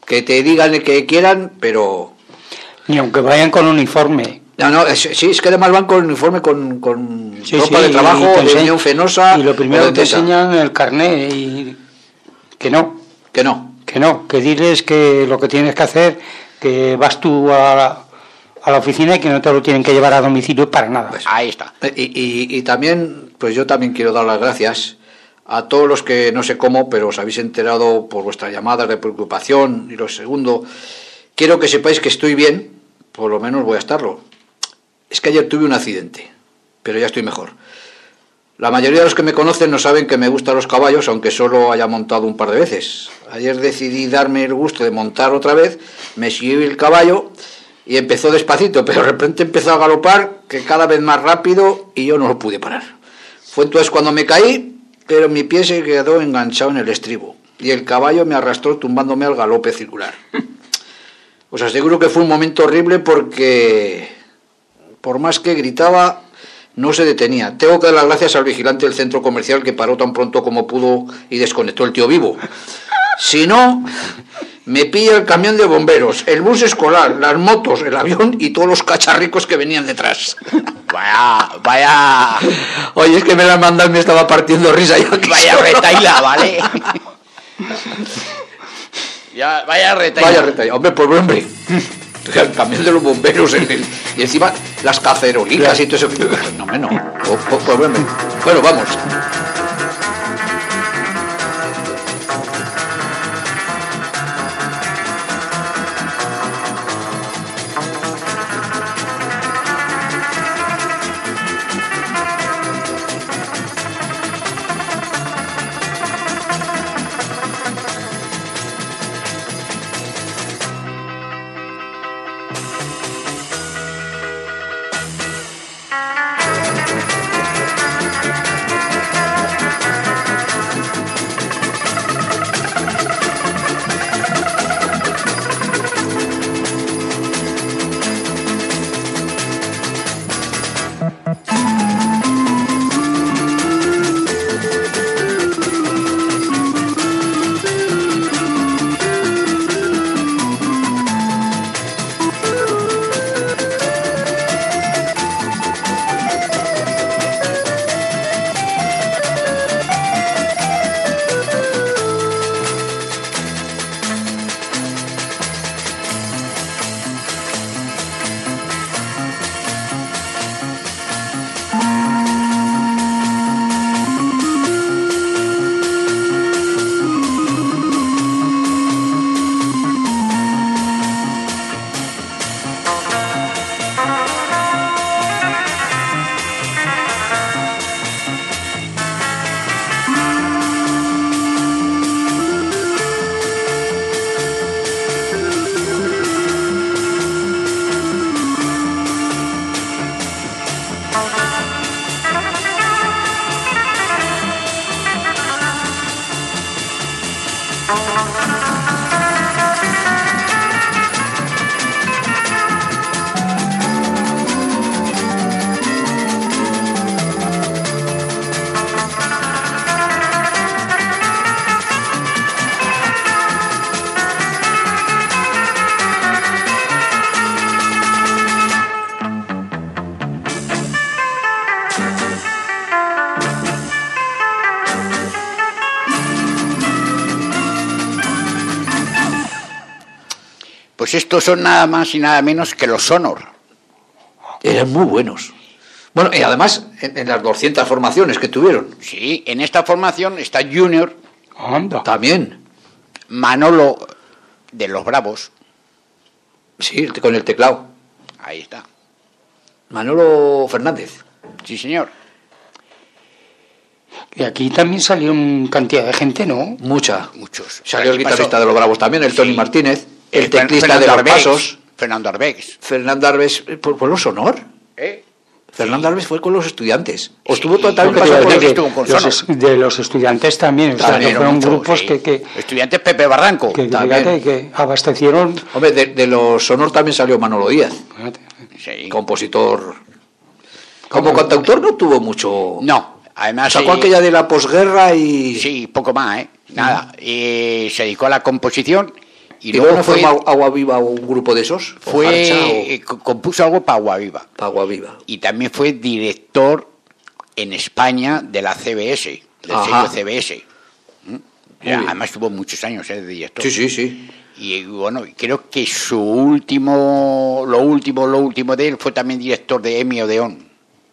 que te digan que quieran, pero... Ni aunque vayan con uniforme. No, sí, es que además van con uniforme, con ropa de sí, trabajo, de Unión Fenosa. Y lo primero o de que te Tesa. enseñan el carné y que no. Que no. Que diles que lo que tienes que hacer, que vas tú a la oficina y que no te lo tienen que llevar a domicilio para nada. Pues ahí está. Y también, pues yo también quiero dar las gracias a todos los que no sé cómo, pero os habéis enterado por vuestras llamadas de preocupación. Y lo segundo, quiero que sepáis que estoy bien, por lo menos voy a estarlo. Es que ayer tuve un accidente, pero ya estoy mejor. La mayoría de los que me conocen no saben que me gustan los caballos, aunque solo haya montado un par de veces. Ayer decidí darme el gusto de montar otra vez, me subí el caballo y empezó despacito, pero de repente empezó a galopar, que cada vez más rápido, y yo no lo pude parar. Fue entonces cuando me caí, pero mi pie se quedó enganchado en el estribo y el caballo me arrastró tumbándome al galope circular. Os aseguro que fue un momento horrible porque, por más que gritaba, no se detenía. Tengo que dar las gracias al vigilante del centro comercial que paró tan pronto como pudo y desconectó el tío vivo. Si no, me pilla el camión de bomberos, el bus escolar, las motos, el avión y todos los cacharricos que venían detrás. Vaya. Oye, es que me la han mandado y me estaba partiendo risa. Vaya retaila, ¿vale? Vaya retaila. Hombre, pues hombre. El camión de los bomberos y encima las cacerolicas y todo eso. No, hombre, no. Pues hombre. Bueno, vamos. Pues estos son nada más y nada menos que los Sonor. Eran muy buenos. Bueno, y además en las 200 formaciones que tuvieron. Sí, en esta formación está Junior. Anda. También. Manolo de los Bravos. Sí, con el teclado. Ahí está. Manolo Fernández. Sí, señor. Y aquí también salió cantidad de gente, ¿no? Muchos. Salió el Aquí guitarrista pasó. de los Bravos también, el Tony Sí. Martínez. El El teclista Fernando de los Arbex. Pasos. Fernando Arbex. Fernando Arbes, ¿por los Sonor? Fernando Arbes fue con los Estudiantes. O estuvo Sí, también porque pasó por que los... estuvo con Sonor. De los estudiantes también, o sea, También, que fueron mucho, grupos sí. que Estudiantes Pepe Barranco. También. fíjate, que abastecieron. Hombre, de los Sonor también salió Manolo Díaz, Sí. compositor. Como cantautor no tuvo mucho... No, además... Sacó aquella de la posguerra y... Sí, poco más, ¿eh? Nada. Y se dedicó a la composición ¿Y luego no formó Agua Viva o un grupo de esos? Compuso algo para Agua Viva. Para Agua Viva. Y también fue director en España de la CBS, del sello CBS. Además tuvo muchos años de director. Sí. Y bueno, creo que lo último de él fue también director de Emmy Odeón.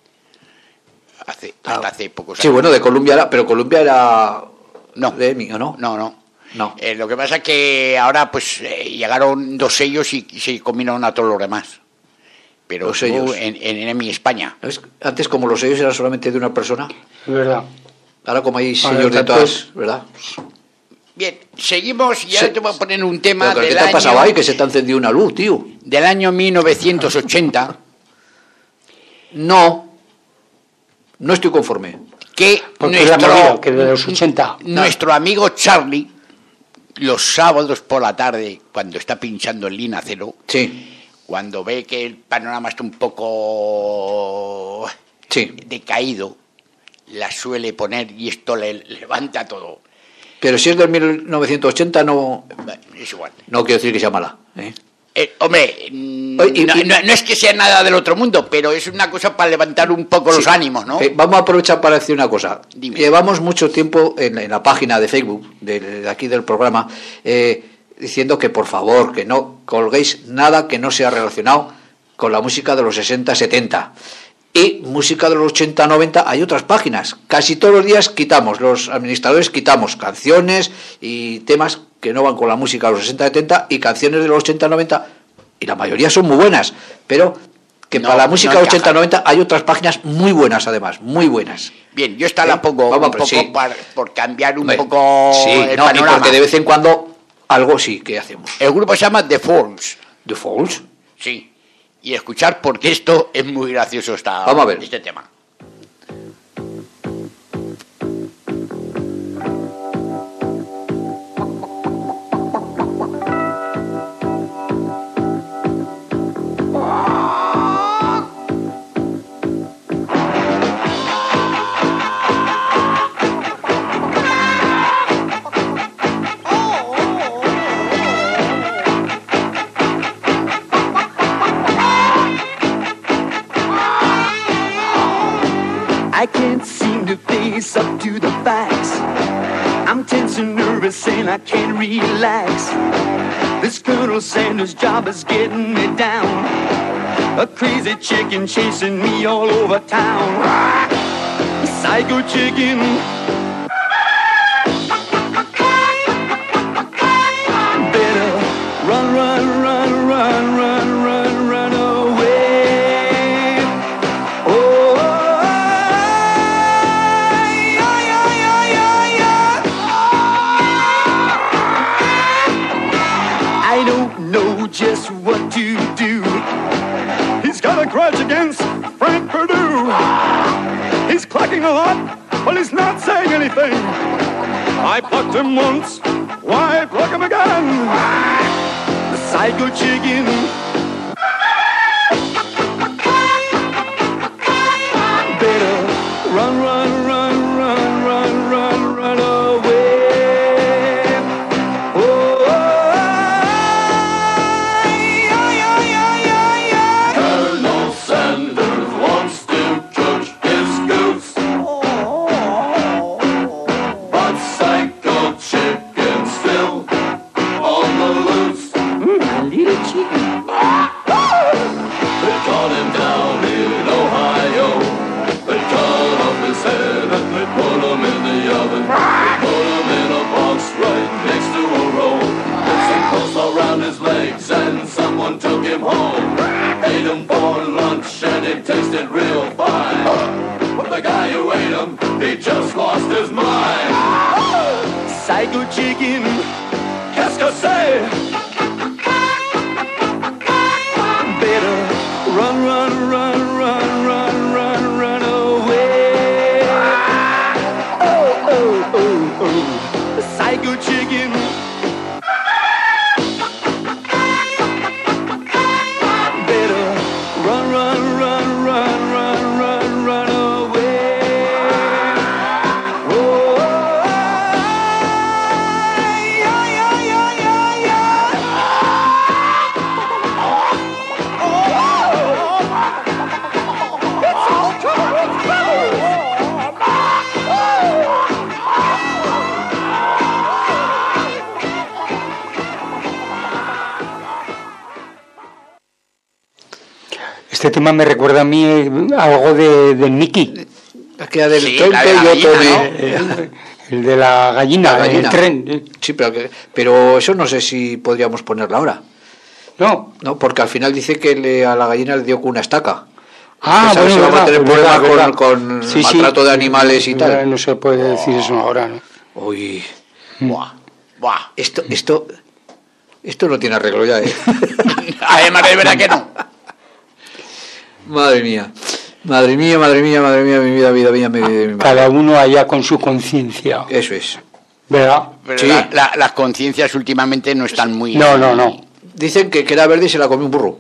Hasta hace pocos años. Sí, bueno, de Columbia pero Columbia era no, de Emmy, ¿o no? No. Lo que pasa es que ahora pues llegaron 2 sellos y se combinaron a todos los demás. Pero los sellos en Emmy España. Antes, como los sellos eran solamente de una persona. Es verdad. Ahora como hay sellos de todas, ¿verdad? Bien, seguimos y ahora te voy a poner un tema del año... ¿Qué te ha pasado ahí? Que se te ha encendido una luz, tío. Del año 1980. No estoy conforme. Que que de los 80. Nuestro amigo Charlie, los sábados por la tarde, cuando está pinchando en Línea Cero, sí, cuando ve que el panorama está un poco decaído, la suele poner y esto le levanta todo. Pero si es del 1980 no... Es igual. No quiero decir que sea mala. Hombre, no es que sea nada del otro mundo, pero es una cosa para levantar un poco los ánimos, ¿no? Vamos a aprovechar para decir una cosa. Dime. Llevamos mucho tiempo en la página de Facebook, de aquí del programa, diciendo que por favor, que no colguéis nada que no sea relacionado con la música de los 60-70. Y música de los 80-90 hay otras páginas. Casi todos los días los administradores quitamos canciones y temas que no van con la música de los 60-70 y canciones de los 80-90, y la mayoría son muy buenas, pero que para la música de los 80-90 hay otras páginas muy buenas, además, muy buenas. Bien, yo esta la pongo por cambiar un poco el panorama. Y porque de vez en cuando algo sí que hacemos. El grupo se llama The Falls. ¿The Falls? Sí. Y escuchar porque esto es muy gracioso Vamos a ver. Este tema. I can't seem to face up to the facts. I'm tense and nervous and I can't relax. This Colonel Sanders job is getting me down. A crazy chicken chasing me all over town. Psycho chicken. Better run, run, run, run, run, run, run away. Oh, I don't know just what to do. He's got a grudge against Frank Perdue. He's clacking a lot, but he's not saying anything. I plucked him once, why pluck him again? The psycho chicken. Better run, run, run, run, run, run, run away. Oh, Colonel Sanders wants to cook his goose, but Psycho Chicken still on the loose. little chicken. They caught him down in Ohio. They cut off his head and they put him in the oven. They put him in a box right next to a roll. With some coleslaw around his legs and someone took him home. Ate him for lunch and it tasted real fine. But the guy who ate him, he just lost his mind. Psycho chicken. Qu'est-ce que c'est? Better run, run, run, run, run, run, run away. Oh, oh, oh, oh. Psycho chicken. Better run, run, run, run, run, run, run away. Oh, Este tema me recuerda a mí algo de Mickey. Aquella del Sí, tren la que de la yo gallina, tomé. ¿no? El de la gallina, La gallina. el tren. Sí, pero eso no sé si podríamos ponerlo ahora. No. No, porque al final dice que a la gallina le dio con una estaca. Ah, ¿Sabes? bueno, Si vamos a tener verdad, problemas verdad. con Sí, maltrato de animales y verdad, tal. No se puede decir eso ahora, ¿no? Uy, Buah, buah. esto no tiene arreglo ya, ¿eh? Además, de verdad que no. Madre mía. Madre mía, madre mía, madre mía, mi vida, vida mía, mi vida, mi vida. Cada uno allá con su conciencia. Eso es. ¿Verdad? Pero Sí. las conciencias últimamente no están muy... No. Dicen que era verde y se la comió un burro.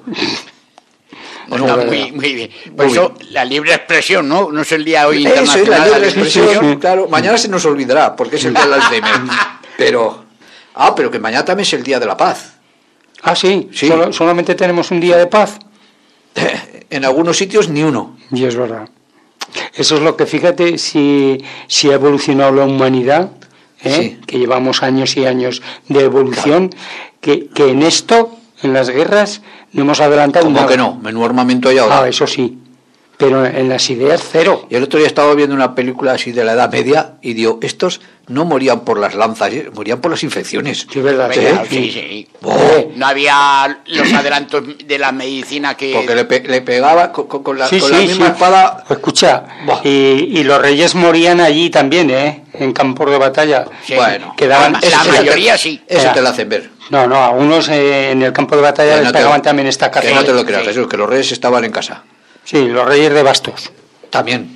No están muy bien. Por Muy eso, la libre expresión, ¿no? No es el día hoy Eso es la internacional. libre expresión, sí. claro. Mañana se nos olvidará, porque es el día del Alzheimer. Pero que mañana también es el día de la paz. Ah, sí. Sí. Solamente tenemos un día de paz. En algunos sitios ni uno. Y es verdad. Eso es lo que, fíjate, si ha evolucionado la humanidad, Sí. que llevamos años y años de evolución, que en esto, en las guerras, no hemos adelantado ¿Cómo nada. que no? Menú armamento hay ahora. Ah, eso sí. Pero en las ideas, cero. Y el otro día estaba viendo una película así de la Edad Media y digo, estos no morían por las lanzas, morían por las infecciones. Sí, es verdad. Venga, Sí. sí. Oh. No había los adelantos de la medicina que... Porque le pegaba con la, Sí, con la sí, misma sí. espada. Escucha, Buah. y los reyes morían allí también, en campos de batalla. Sí. Bueno, Quedaban- la Eso mayoría sí. Eso Era. te lo hacen ver. No, algunos en el campo de batalla Que les no te- pegaban también estacazos. Que no te lo creas, Sí. Jesús, que los reyes estaban en casa. Sí, los reyes de bastos. También.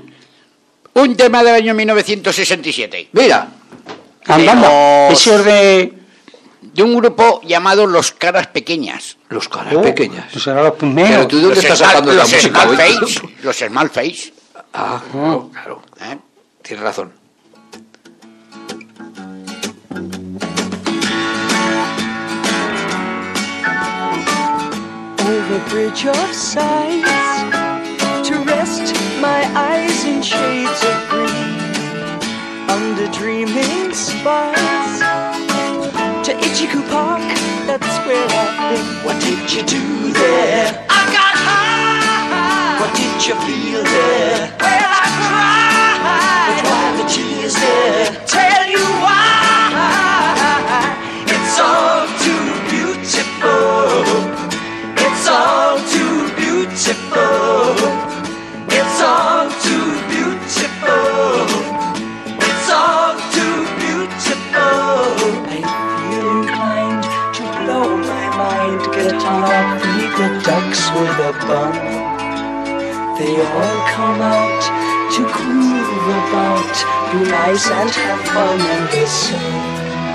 Un tema del año 1967. Mira, Andando. los- Ese es De un grupo llamado Los Caras Pequeñas. los caras pequeñas. Pues eran los Pero primeros. tú, ¿dónde Los estás Small- sacando la los música Small hoy? Face. Los Small Face. Ah, claro. ¿eh? Tienes razón. Over bridge of sights to rest my eyes in shades of green, under dreaming spires to Ichiku Park, that's where I've been. What did you do there? I got high. What did you feel there? Well, I cried. But why the tears there? Tell you why. It's all too beautiful. It's all too beautiful. It's all too beautiful. It's all too beautiful. I feel inclined to blow my mind. Get on up, feed the ducks with a bun. They all come out to groove about, be nice and have fun in the sun.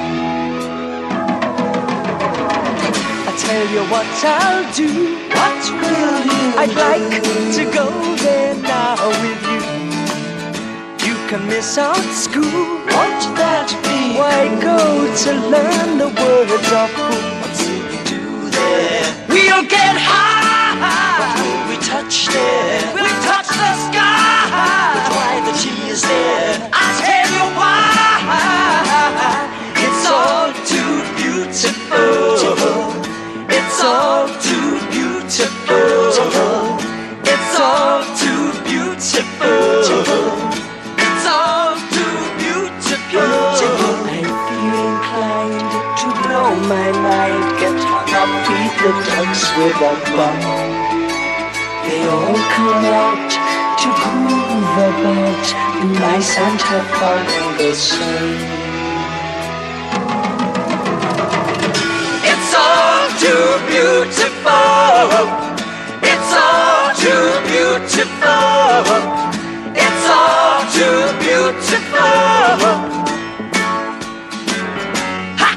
I tell you what I'll do. What will you? I'd like to go there now with you. You can miss out school. Won't that be? Why go to learn the words of who? What's it we do there? We'll get high. What will we touch there? We'll touch the sky. But why the tears there? I'll tell you why. It's all too beautiful. It's all too beautiful. It's all too beautiful. It's all too beautiful. I feel inclined to blow my mind. Get hung up, feed the ducks with a bun. They all come out to groove about, be nice and have fun in the sun. It's all too beautiful. It's all too beautiful. It's all too beautiful. Ha!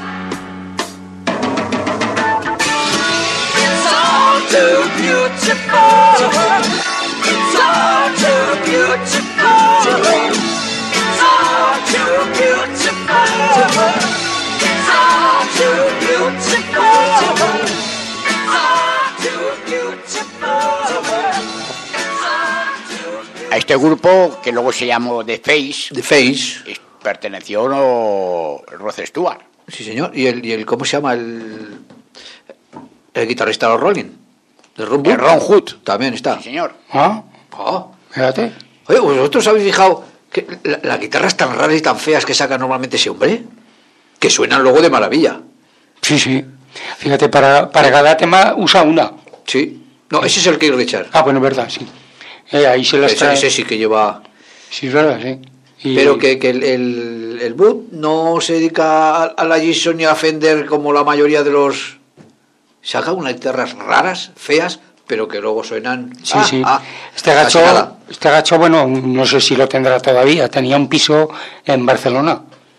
It's all too beautiful. It's all too beautiful. It's all too beautiful. It's all too beautiful. It's all too beautiful. It's all too A este grupo, que luego se llamó The Face, The Face. perteneció Rod Stewart. Sí, señor. ¿Y el cómo se llama el guitarrista de los Rolling? ¿De Ron El Wood? Ron Hood. También está. Sí, señor. Ah, Ah. fíjate. Oye, ¿vosotros habéis fijado que las guitarras tan raras y tan feas que saca normalmente ese hombre? Que suenan luego de maravilla. Sí, sí. Fíjate, para cada tema usa una. Sí. No, ese es el Keith Richards. Ah, bueno, es verdad, sí. Ahí se las trae. Ese sí que lleva... Sí, es verdad, sí. Y- Pero que el Wood no se dedica a la Gibson ni a Fender como la mayoría de los... Saca unas guitarras raras, feas, pero que luego suenan... Sí, sí. Este casi nada. gacho, bueno, no sé si lo tendrá todavía. Tenía un piso en Barcelona.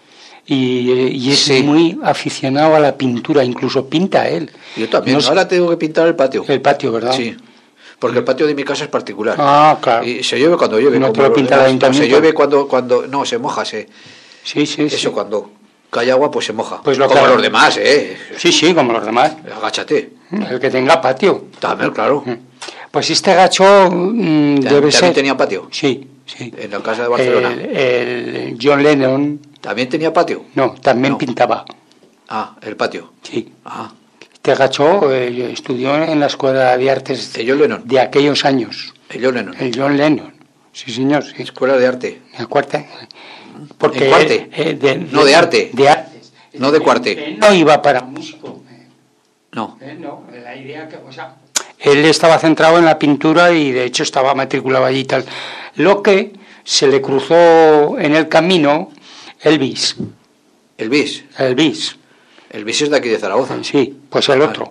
Y es Sí. muy aficionado a la pintura, incluso pinta él. Yo también. No sé- Ahora tengo que pintar el patio. El patio, ¿verdad? Sí. Porque el patio de mi casa es particular. Ah, claro. Y se llueve cuando llueve. No como te lo los pinta el demás. ayuntamiento. Se llueve cuando... No, se moja. Sí, sí, Eso sí. cuando cae agua, pues se moja. Pues lo como que- los demás, Sí, sí, como los demás. Agáchate. El que tenga patio. También, claro. Pues este gacho debe ¿También ser... tenía patio? Sí, sí. En la casa de Barcelona. El John Lennon, ¿También tenía patio? no, también No. pintaba. Ah, el patio. Sí. Ah, Este gacho estudió en la Escuela de Artes el John Lennon. de aquellos años. El John Lennon. El John Lennon. Sí, señor, sí. Escuela de arte. ¿En cuarta? Porque ¿En cuarte? No, de arte. De artes. No de cuarte. Él no iba para músico. No. No, la idea que, o sea, él estaba centrado en la pintura y de hecho estaba matriculado allí y tal. Lo que se le cruzó en el camino Elvis. El bis. Elvis, El bis es de aquí de Zaragoza. sí, pues el otro.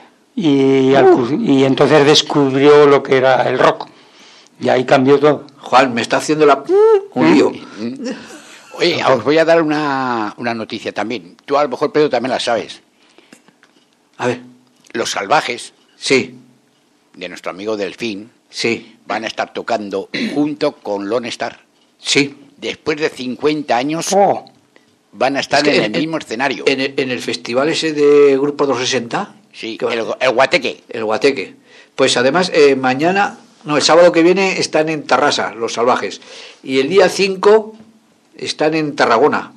Y entonces descubrió lo que era el rock. Y ahí cambió todo. Juan, me está haciendo un lío. Oye, os voy a dar una noticia también. Tú a lo mejor, Pedro, también la sabes. A ver. Los Salvajes, Sí, de nuestro amigo Delfín, sí, van a estar tocando junto con Lone Star. sí. Después de 50 años Oh, van a estar Es que en el mismo escenario. En el festival ese de Grupo 260. Sí, que va- el Guateque. el Guateque. Pues además, mañana, no, el sábado que viene están en Tarrasa, los Salvajes. Y el día 5 están en Tarragona.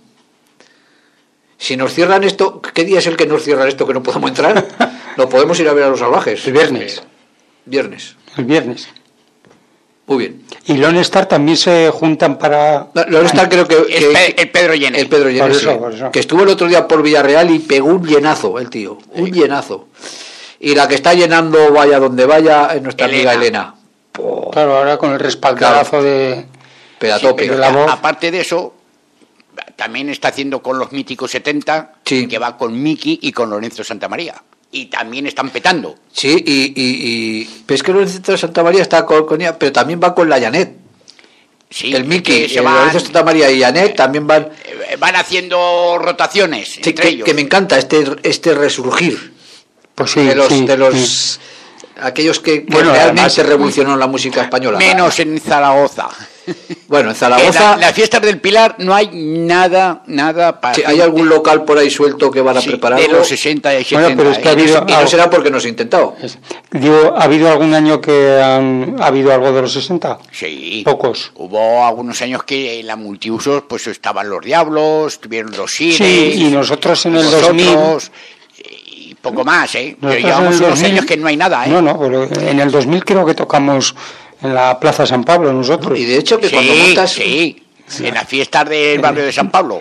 Si nos cierran esto, ¿qué día es el que nos cierran esto que no podemos entrar? No podemos ir a ver a los Salvajes. el viernes. Viernes. El viernes. Muy bien. Y Lone Star también se juntan para... Lone Star creo que... El Pedro Llene. El Pedro Llene, Por eso, sí. por eso. Que estuvo el otro día por Villarreal y pegó un llenazo, el tío. Un llenazo. Y la que está llenando, vaya donde vaya, es nuestra amiga Elena. Claro, ahora con el respaldazo de... Pero a Sí, tope. pero la voz. aparte de eso, también está haciendo con los míticos 70, Sí. que va con Miki y con Lorenzo Santamaría. Y también están petando. Sí, pero es que Lorenzo de Santa María está con ella, pero también va con la Janet. Sí, El Miki, que se el van, Lorenzo Santa María y Janet también van. van haciendo rotaciones Sí, entre ellos. que me encanta este resurgir Pues sí, de los sí, de los sí. aquellos que Bueno, realmente además- revolucionaron la música española. Menos en Zaragoza. Bueno, en En Zaragoza las fiestas del Pilar no hay nada para... sí, hay algún local por ahí suelto que van a Sí, preparar de los 60 y 70. Bueno, pero es que ha habido- y no será porque nos he intentado. Digo, ¿ha habido algún año que ha habido algo de los 60? Sí. Pocos. Hubo algunos años que en la multiusos pues estaban los Diablos, estuvieron los Sires... Sí, y nosotros en el nosotros, y poco más, ¿eh? Pero Nosotros llevamos en el unos 2000 años que no hay nada, ¿eh? No, no, pero en el 2000 creo que tocamos en la Plaza San Pablo nosotros. Y de hecho que cuando Sí, montas sí, en las fiestas del barrio de San Pablo.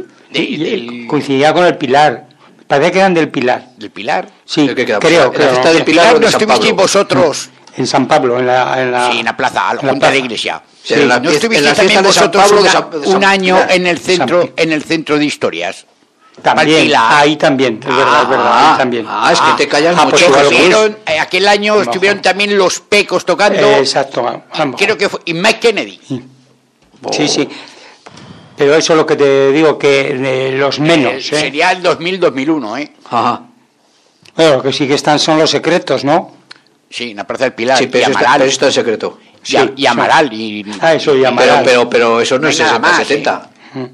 Y coincidía con el Pilar. Parece que eran del Pilar. ¿Del Pilar? Sí, ¿De qué quedamos? creo, En la creo. fiesta del ¿Del Pilar Pilar o de no San estuvisteis Pablo? vosotros? En San Pablo, en la... Sí, en la plaza, en la junto a la plaza. iglesia. Sí, en la ¿No fiesta- estuvisteis en la también fiesta de San vosotros Pablo, un año Pilar. en el centro de historias? También, Pilar. ahí también, es verdad, ahí también. Es que te callan Ah, mucho. pues igual Jesús. Estuvieron, aquel año Ojo. estuvieron también los Pecos tocando. Exacto. vamos. Creo que fue. Y Mike Kennedy. Sí, sí. Pero eso es lo que te digo, que los menos, Sería el 2000-2001, ¿eh? Ajá. Bueno, lo que sí que están son los secretos, ¿no? Sí, en la Plaza del Pilar. Sí, y pero eso Amaral. está en secreto. Y a- y Amaral. Y, Eso, y Amaral. Pero eso no, No es hay nada 60, más, 70.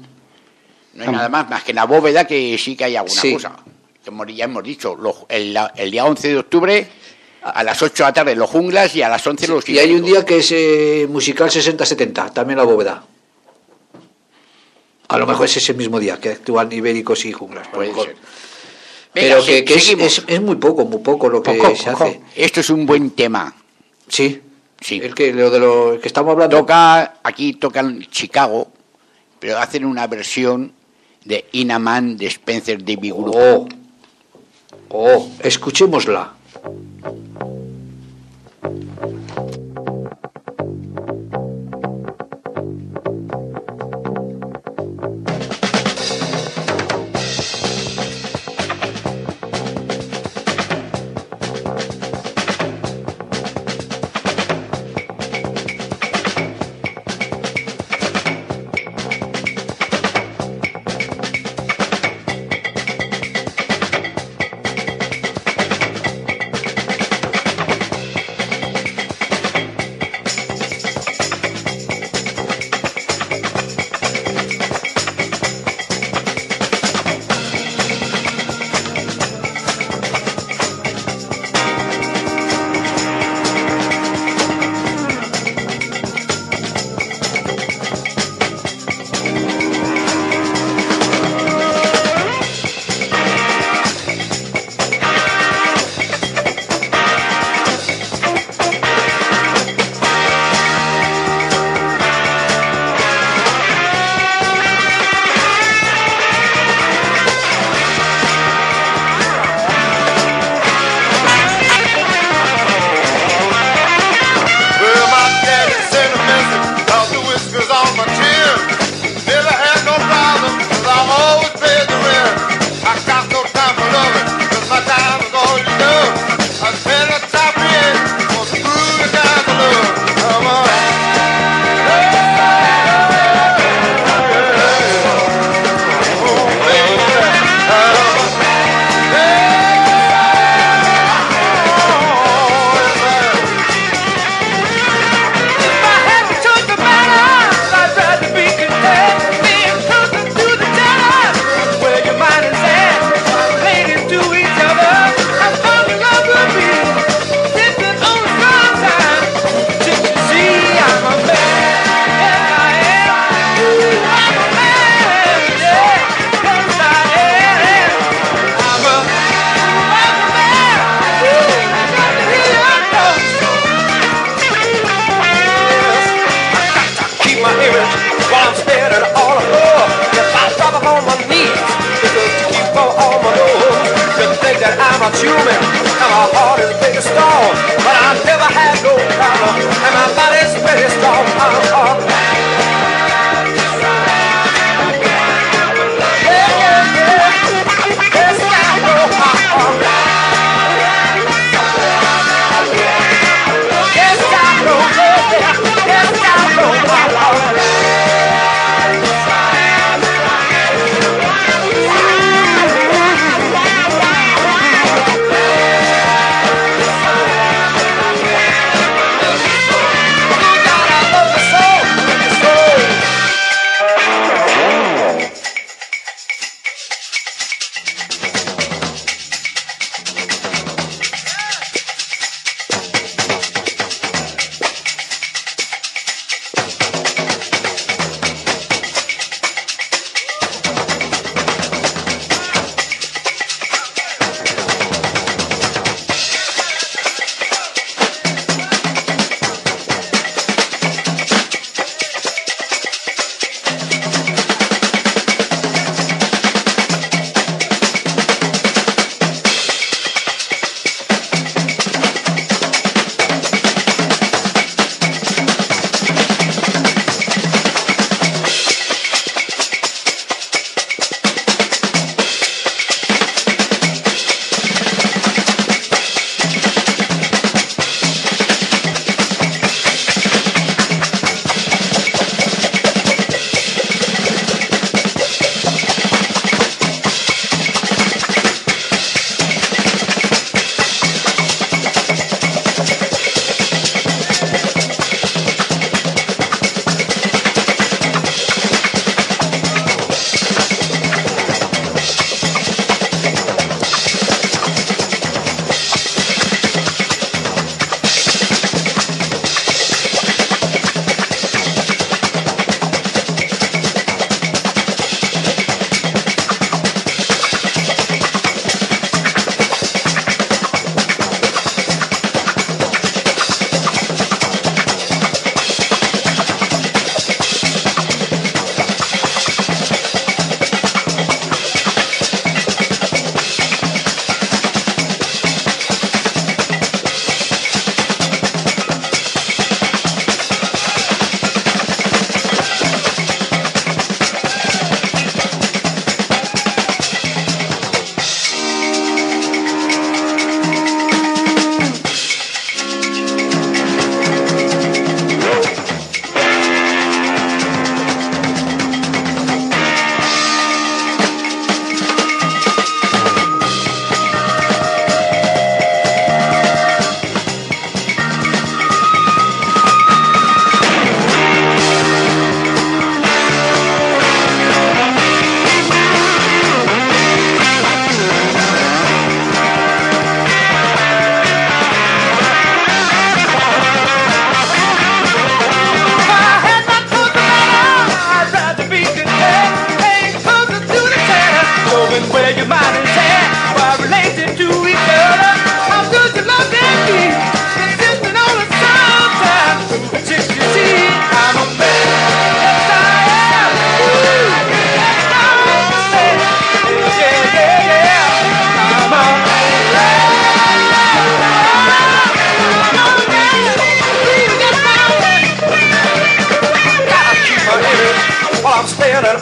no hay nada más que en la bóveda que sí que hay alguna Sí. cosa. Como ya hemos dicho, el día 11 de octubre, a las 8 de la tarde los Junglas y a las 11 los Y hay un Ibéricos. día que es musical 60-70, también la bóveda. A lo mejor es ese mismo día que actúan ibéricos y junglas. a lo Puede mejor. ser. Pero Venga, que seguimos. es muy poco lo que Poco, se poco. hace. Esto es un buen tema. Sí, Sí. el que lo que estamos hablando. Aquí tocan Chicago, pero hacen una versión de In a Man de Spencer David Group. Escuchémosla.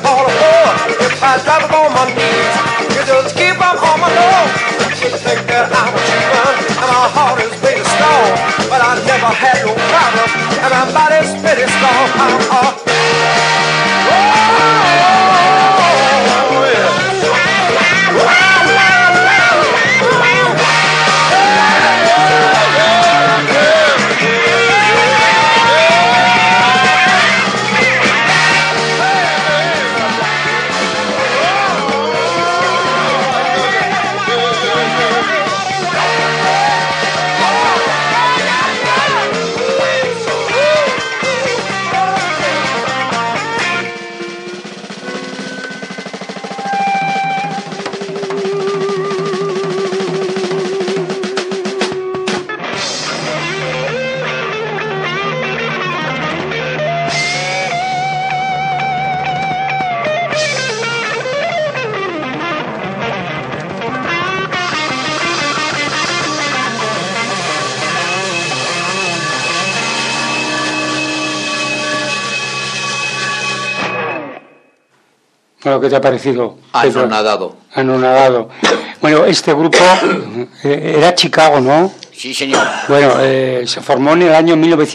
fall apart if I drop it on my knees. You just keep on my nose. You think that I'm a cheater and my heart is pretty strong, but I never had no problem and my body's pretty strong. Bueno, ¿qué te ha parecido? Anonadado. Anonadado. Bueno, este grupo era Chicago, ¿no? Sí, señor. Bueno, se formó en el año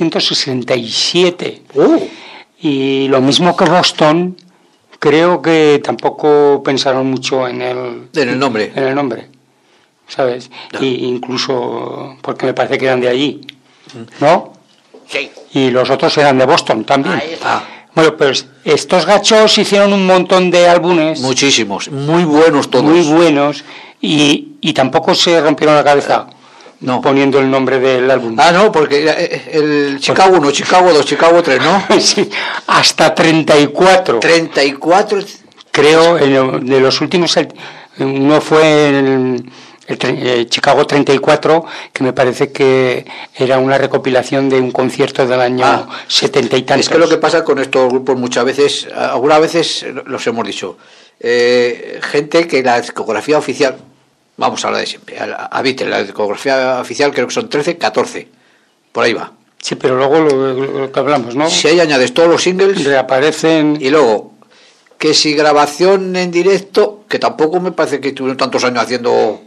1967. Y lo mismo que Boston, creo que tampoco pensaron mucho en el nombre. En el nombre, ¿sabes? No. Y incluso porque me parece que eran de allí, ¿no? Sí. Y los otros eran de Boston también. Ahí está. Bueno, pues estos gachos hicieron un montón de álbumes. Muchísimos, muy buenos todos. Muy buenos, y tampoco se rompieron la cabeza poniendo el nombre del álbum. Ah, no, porque el Chicago 1, Chicago 2, Chicago 3, ¿no? Sí, hasta 34. 34. Creo, de los últimos, uno fue el Chicago 34, que me parece que era una recopilación de un concierto del año 70 y tantos. Es que lo que pasa con estos grupos muchas veces, algunas veces los hemos dicho, gente que la discografía oficial, vamos a hablar de siempre, a Beatles, la discografía oficial creo que son 13, 14, por ahí va. Sí, pero luego lo que hablamos, ¿no? Si ahí añades todos los singles, reaparecen. Y luego, que si grabación en directo, que tampoco me parece que estuvieron tantos años haciendo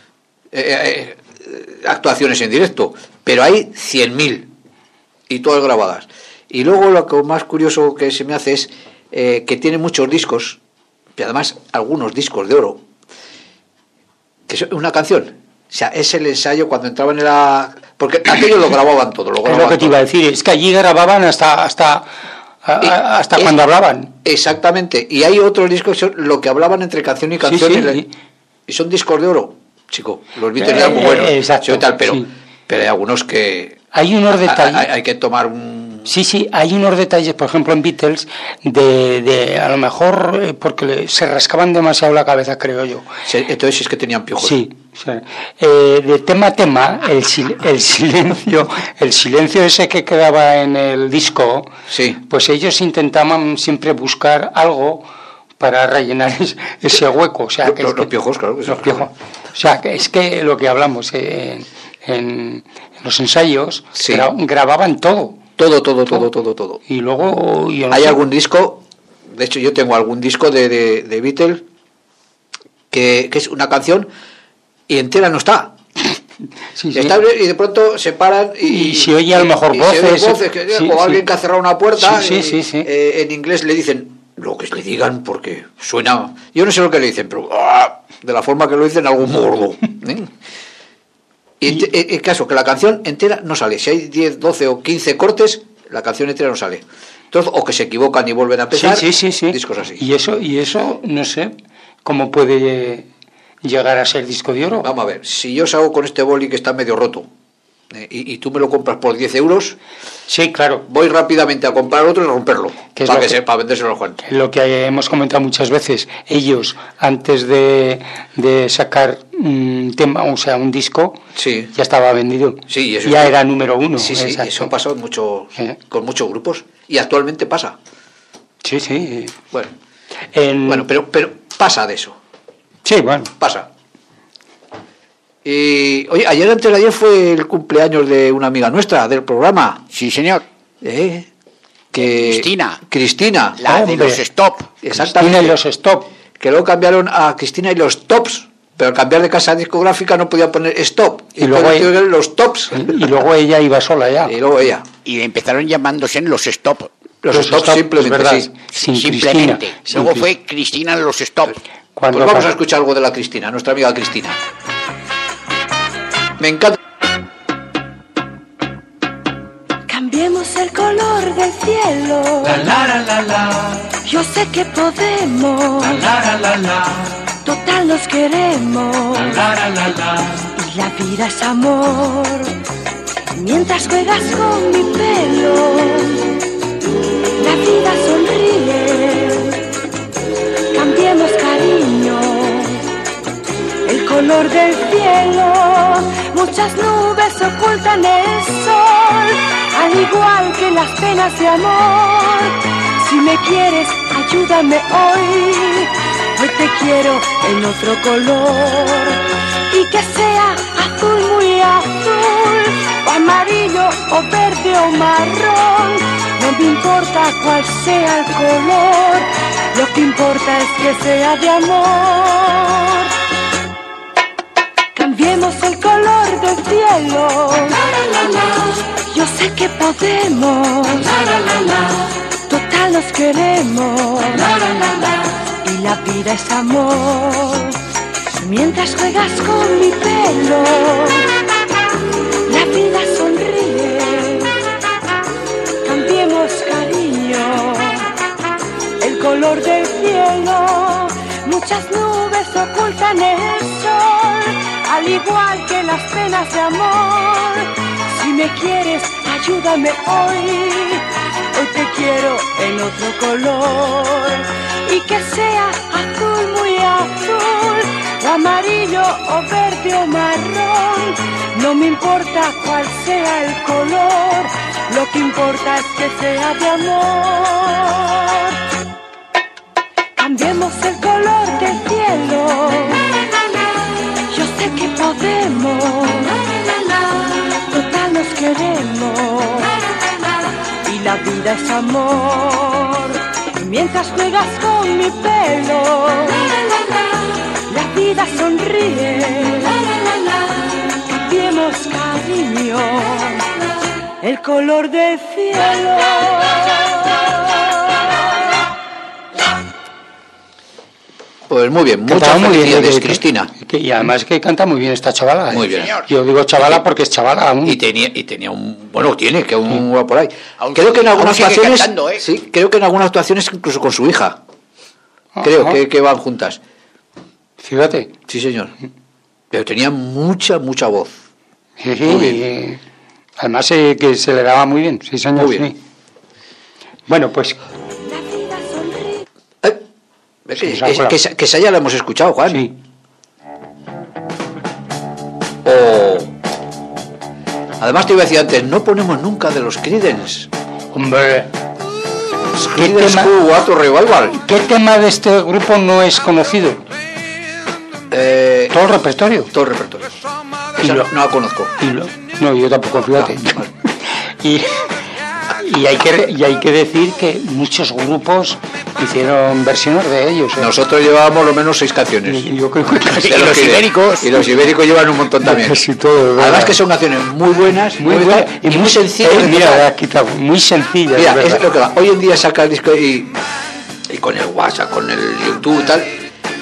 actuaciones en directo, pero hay 100.000 y todas grabadas. Y luego lo que más curioso que se me hace es que tiene muchos discos, y además algunos discos de oro, que es una canción. O sea, es el ensayo cuando entraban en la... Porque aquellos lo grababan todo. Es lo que te iba a decir, es que allí grababan hasta cuando hablaban. Exactamente, y hay otros discos que son lo que hablaban entre canción y canción, y son discos de oro. Chico, los Beatles eran muy buenos, exacto, tal, pero hay algunos que hay unos detalles, hay que tomar un... Sí, hay unos detalles, por ejemplo en Beatles, de a lo mejor porque se rascaban demasiado la cabeza, creo yo. Sí, entonces es que tenían piojos. Sí. De tema a tema, el silencio ese que quedaba en el disco, pues ellos intentaban siempre buscar algo para rellenar ese hueco. O sea, los piojos, claro. Los piojos. O sea, que es que lo que hablamos en los ensayos, grababan todo. Todo. Y luego... Hay algún disco, de hecho yo tengo algún disco de Beatles que es una canción y entera no está. Está y de pronto se paran y se oye a lo mejor voces. O alguien que ha cerrado una puerta. Sí. En inglés le dicen lo que le digan porque suena... Yo no sé lo que le dicen, pero de la forma que lo dicen algo gordo. Y en caso que la canción entera no sale. Si hay 10, 12 o 15 cortes, la canción entera no sale. Entonces, o que se equivocan y vuelven a empezar. Sí. Discos así. Y eso no sé cómo puede llegar a ser disco de oro. Vamos a ver, si yo salgo con este boli que está medio roto y tú me lo compras por 10 euros, sí, claro, voy rápidamente a comprar otro y romperlo para vendérselo a Juan. Lo que hemos comentado muchas veces, ellos antes de sacar un tema, o sea, un disco, ya estaba vendido, ya era número 1. Sí, eso ha pasado con muchos grupos y actualmente pasa. Sí. Bueno, pero pasa de eso. Sí, bueno. Pasa. Y, oye, antes de ayer fue el cumpleaños de una amiga nuestra del programa. Sí, señor. Cristina, la Hombre. de los Stop. Exactamente. Cristina y los Stop. Que luego cambiaron a Cristina y los Tops, pero al cambiar de casa discográfica no podía poner Stop. Y luego entonces los Tops. Y luego ella iba sola ya. Y luego ella. Y empezaron llamándose los Stop. Los Stop simplemente, es verdad, sí. sin Simplemente. Cristina, sin Luego Cris- fue Cristina los Stop. Cuando Pues vamos a escuchar algo de la Cristina, nuestra amiga Cristina. Me encanta. Cambiemos el color del cielo. La la la la, Yo sé que podemos. la, Total nos queremos. la la. Y la vida es amor. Mientras juegas con mi pelo, la vida sonríe. Cambiemos cariño. El color del cielo. Muchas nubes ocultan el sol. Al igual que las penas de amor. Si me quieres, ayúdame hoy. Hoy te quiero en otro color. Y que sea azul, muy azul, o amarillo, o verde, o marrón. No me importa cuál sea el color. Lo que importa es que sea de amor. Cambiemos el color del cielo. Yo sé que podemos. Total nos queremos. Y la vida es amor. Mientras juegas con mi pelo, la vida sonríe. Cambiemos cariño. El color del cielo. Muchas nubes ocultan el sol. Al igual que las penas de amor. Si me quieres, ayúdame hoy. Hoy te quiero en otro color. Y que sea azul, muy azul, o amarillo, o verde, o marrón. No me importa cuál sea el color. Lo que importa es que sea de amor. Cambiemos el color del cielo. Yo sé que podemos. Total nos queremos. Y la vida es amor. Y mientras juegas con mi pelo, la vida sonríe. Cambiemos cariño. El color del cielo. Pues muy bien, Cantaba muchas muy bien, felicidades, Cristina. Y además que canta muy bien esta chavala. Muy bien. Yo digo chavala porque es chavala aún. Y tenía un, bueno, tiene que un va por ahí. Aún Creo que en sigue- algunas aún sigue actuaciones, cantando, ¿eh? sí, creo que en algunas actuaciones incluso con su hija. Creo Ajá. que van juntas. Fíjate. Sí, señor. Pero tenía mucha voz. Sí, Muy bien. además que se le daba muy bien, sí señor. Muy bien. Sí. Bueno, pues La vida sonríe. Que, nos ha colado. que esa ya la hemos escuchado, Juan. sí. Además te iba a decir antes, no ponemos nunca de los Creedence. Hombre, ¿qué Creedence tema, Clearwater Revival. ¿qué tema de este grupo no es conocido? Todo el repertorio. Todo el repertorio. Y Esa lo- no la conozco. No, yo tampoco, fíjate. Vale. y hay que decir que muchos grupos hicieron versiones de ellos. ¿eh? Nosotros llevábamos lo menos 6 canciones. Y yo creo que casi De los ibéricos. Y los ibéricos llevan un montón también. Casi todo, ¿verdad? Además que son canciones muy buenas, muy buena y muy sencillas de mira, tocar. la has quitado, muy sencilla. Mira, verdad. es lo que va. Hoy en día saca el disco y con el WhatsApp, con el YouTube y tal,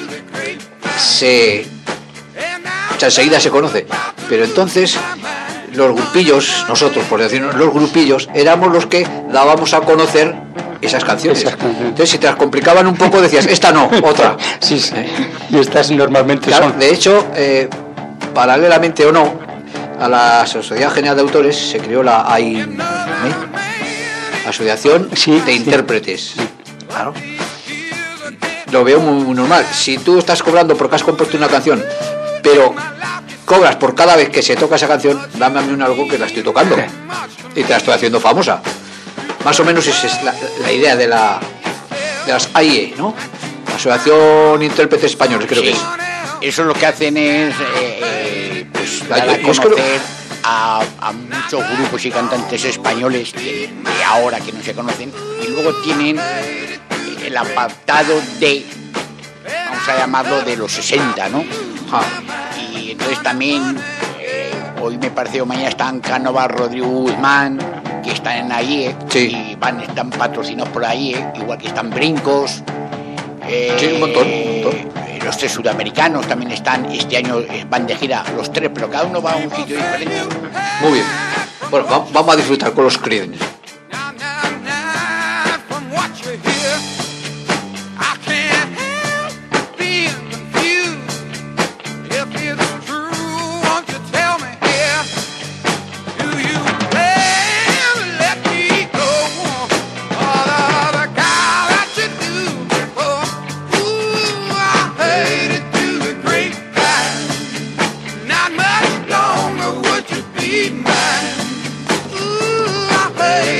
enseguida se conoce. Pero entonces los grupillos, nosotros por decirnos, los grupillos, éramos los que dábamos a conocer esas canciones. Esas canciones. Entonces si te las complicaban un poco decías, esta no, otra. Sí, sí. Y estas normalmente Claro, son. de hecho, paralelamente o no, a la Sociedad General de Autores se creó la Asociación Sí, de sí. Intérpretes. Claro. Lo veo muy normal. Si tú estás cobrando porque has compuesto una canción, pero cobras por cada vez que se toca esa canción, dame a mí algo que la estoy tocando y te la estoy haciendo famosa. Más o menos esa es la idea de las AIE, ¿no? Asociación Intérpretes Españoles, creo que es. Eso lo que hacen es pues dar a Yo es que conocer a muchos grupos y cantantes españoles de ahora que no se conocen, y luego tienen el apartado de, vamos a llamarlo, de los 60, ¿no? Y entonces también hoy me parece, o mañana están Cánovas, Rodrigo Guzmán, que están ahí, y están patrocinados por ahí, igual que están Brincos. Sí, un montón. Los 3 sudamericanos también están, este año van de gira los 3, pero cada uno va a un sitio diferente. Muy bien. Bueno, vamos a disfrutar con los Creedence. Hey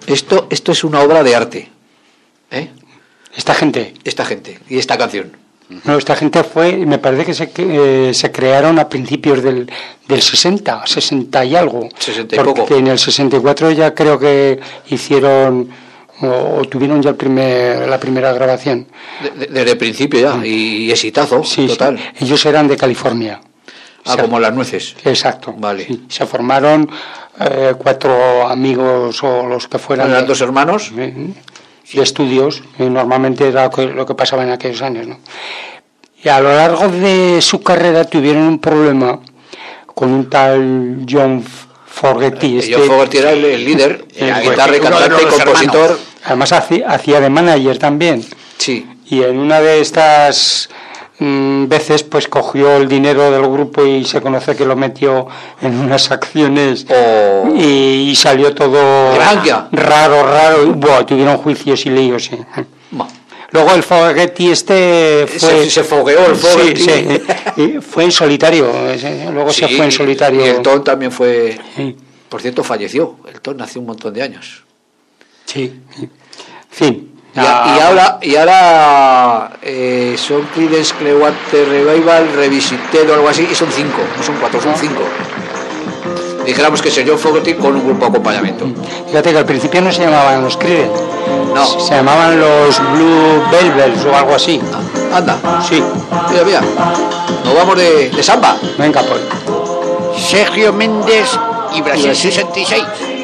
Esto es una obra de arte. Esta gente y esta canción. No, esta gente me parece que se crearon a principios del 60 y algo. 60 y porque poco. En el 64 ya creo que hicieron o tuvieron ya la primera grabación. Desde el principio ya, y exitazo, sí, total. Sí. Ellos eran de California. Como las nueces. Exacto. Vale. Sí. Se formaron 4 amigos o los que fueran. ¿Eran 2 hermanos? De estudios, y normalmente era lo que pasaba en aquellos años, ¿no? Y a lo largo de su carrera tuvieron un problema con un tal John Fogerty. John Fogerty era el líder, la guitarra, cantante y compositor. Hermanos. Además hacía de manager también. Sí. Y en una de estas veces pues cogió el dinero del grupo y se conoce que lo metió en unas acciones y salió todo raro y tuvieron juicios y líos. Sí. Luego el Fogerty se fogueó el Fogerty. Sí, fue en solitario. Luego se fue en solitario. Y el Tom también fue. Sí. Por cierto, falleció. El Tom hace un montón de años. Sí. En fin. Y ahora son Creedence Clearwater Revival Revisited o algo así, y son 5, no son 4, son 5. Dijéramos que es John Fogerty con un grupo de acompañamiento. Fíjate que al principio no se llamaban los Creedence, no, se llamaban los Blue Velvets o algo así. Anda, sí. Mira, nos vamos de samba. Venga, pues. Sergio Méndez y Brasil 66.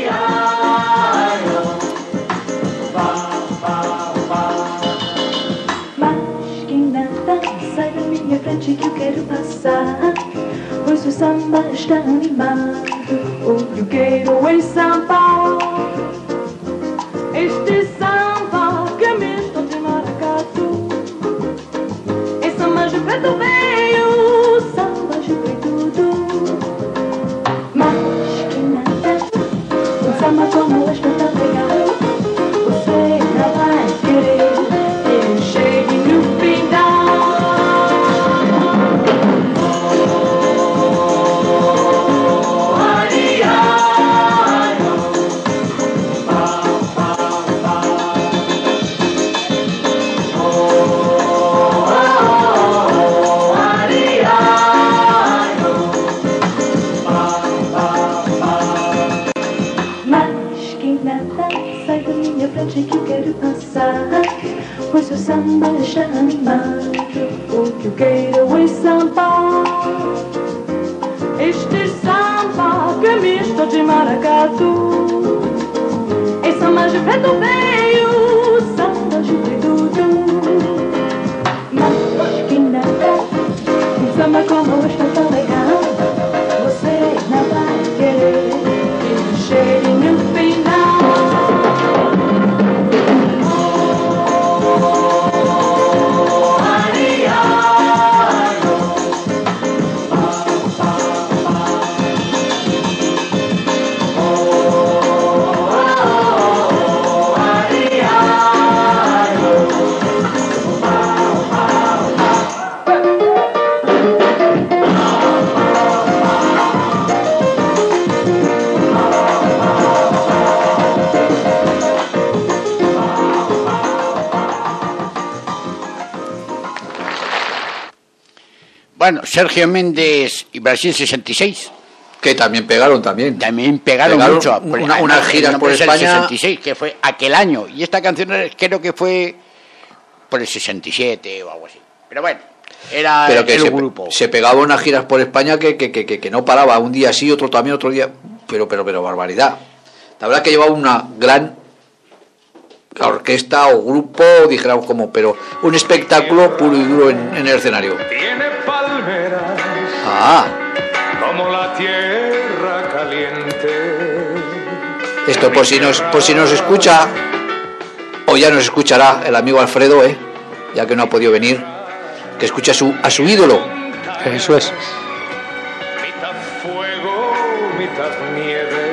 Que eu quero passar, pois o samba está animado. O que eu quero é samba, este samba que é misto de maracatu. É samba de preto veio, samba de preto. Mas que nada, um samba como este tá legal. Você não vai querer que eu chegue no final. Que eu quero passar, pois o samba está animado. O que eu quero é samba, este samba que é misto de maracatu. É samba de preto veio, samba de preto. Mas que nada, um samba como este é tão legal. Você não vai querer que chegue no final. Bueno, Sergio Méndez y Brasil 66. Que también pegaron también. También pegaron mucho. Unas giras por España. El 66, que fue aquel año. Y esta canción creo que fue por el 67 o algo así. Pero bueno, era el grupo. Se pegaba unas giras por España que no paraba. Un día sí, otro también, otro día. Pero barbaridad. La verdad que llevaba una gran orquesta o grupo, dijéramos como, pero un espectáculo puro y duro en el escenario. Tiene palmeras como la tierra caliente. Esto por si nos escucha, o ya nos escuchará el amigo Alfredo, ya que no ha podido venir, que escucha a su ídolo. Eso es. Mitad fuego, mitad nieve.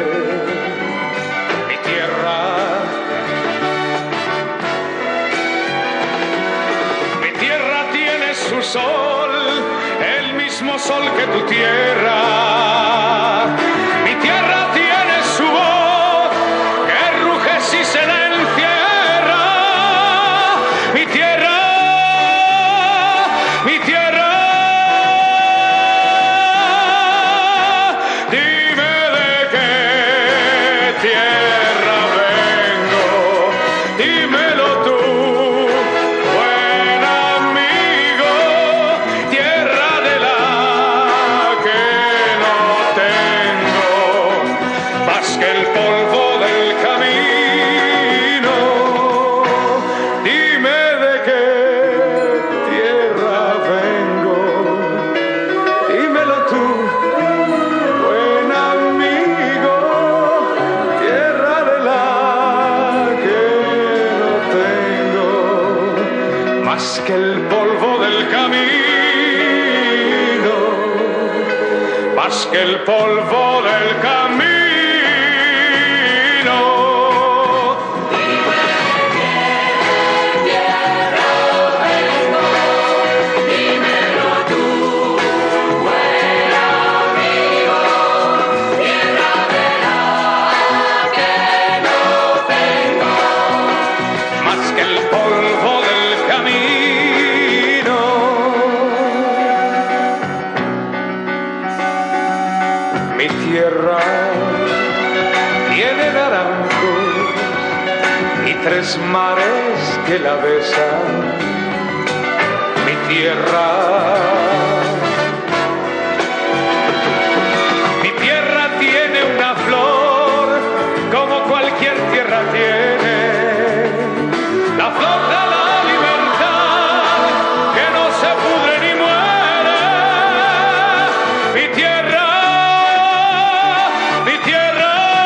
Su sol, el mismo sol que tu tierra. Mi tierra tiene su voz, que ruge si más que el polvo del camino. Tres mares que la besan, mi tierra. Mi tierra tiene una flor como cualquier tierra tiene, la flor de la libertad que no se pudre ni muere. Mi tierra, mi tierra.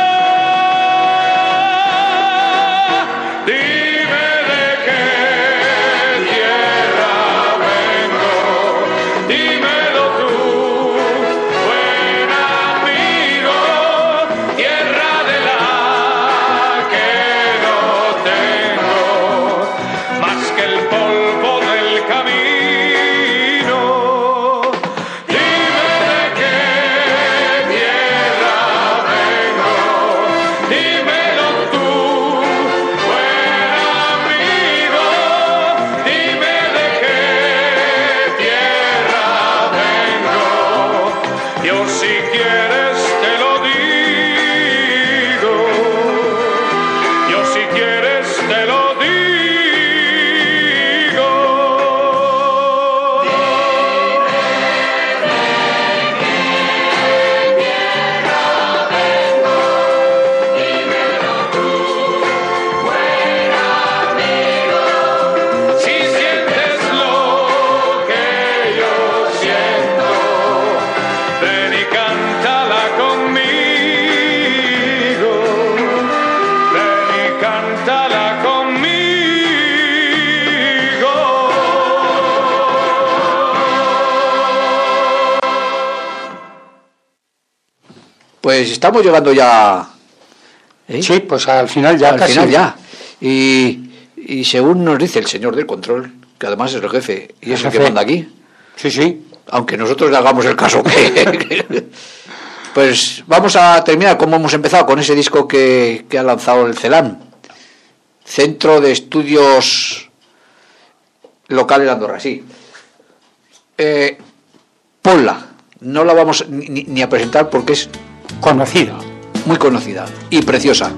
Pues estamos llegando ya. Sí, pues al final ya. Al final ya. Y según nos dice el señor del control, que además es el jefe y es el que manda aquí. Sí, sí. Aunque nosotros le hagamos el caso que pues vamos a terminar como hemos empezado, con ese disco que ha lanzado el CELAN, Centro de Estudios Locales de Andorra, sí. Ponla. No la vamos ni a presentar porque es conocida. Muy conocida y preciosa.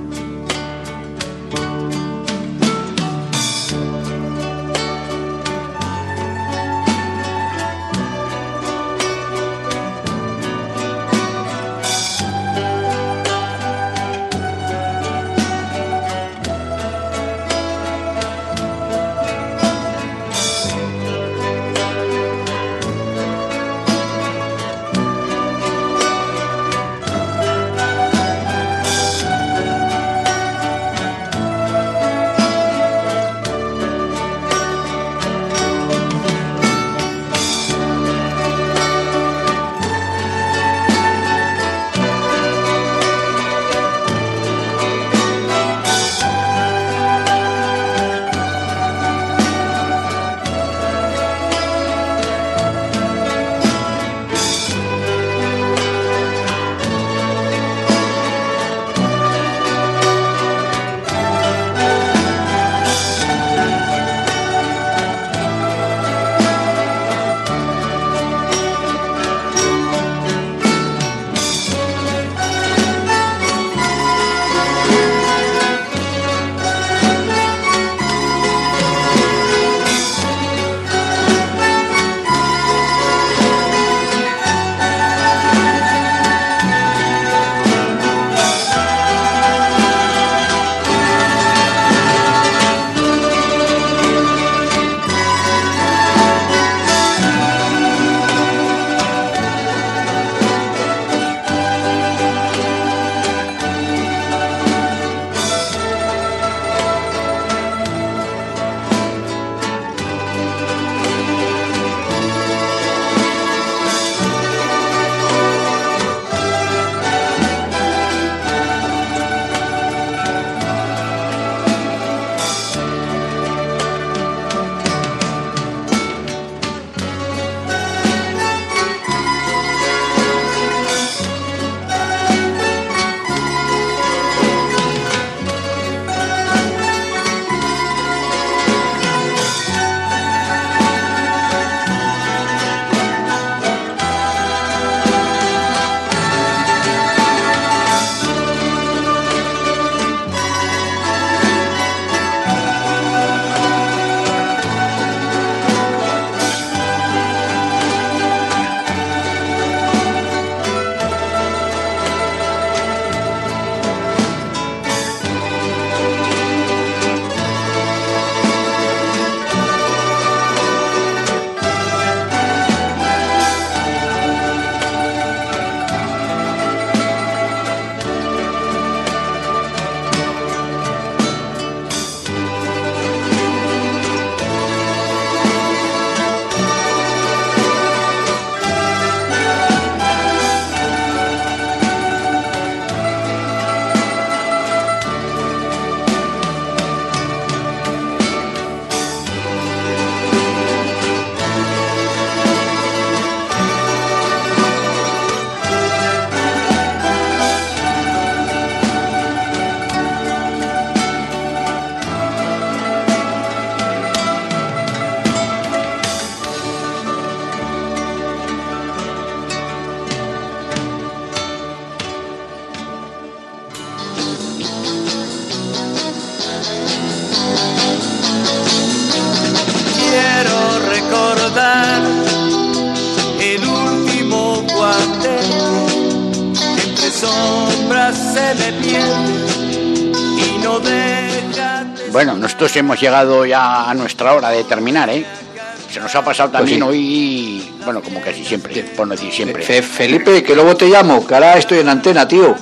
sombra se me pierde y no deja de... Bueno, nosotros hemos llegado ya a nuestra hora de terminar, ¿eh? Se nos ha pasado también Pues sí. Hoy, bueno, como casi siempre, por no decir siempre. Felipe, que luego te llamo, que ahora estoy en antena, tío.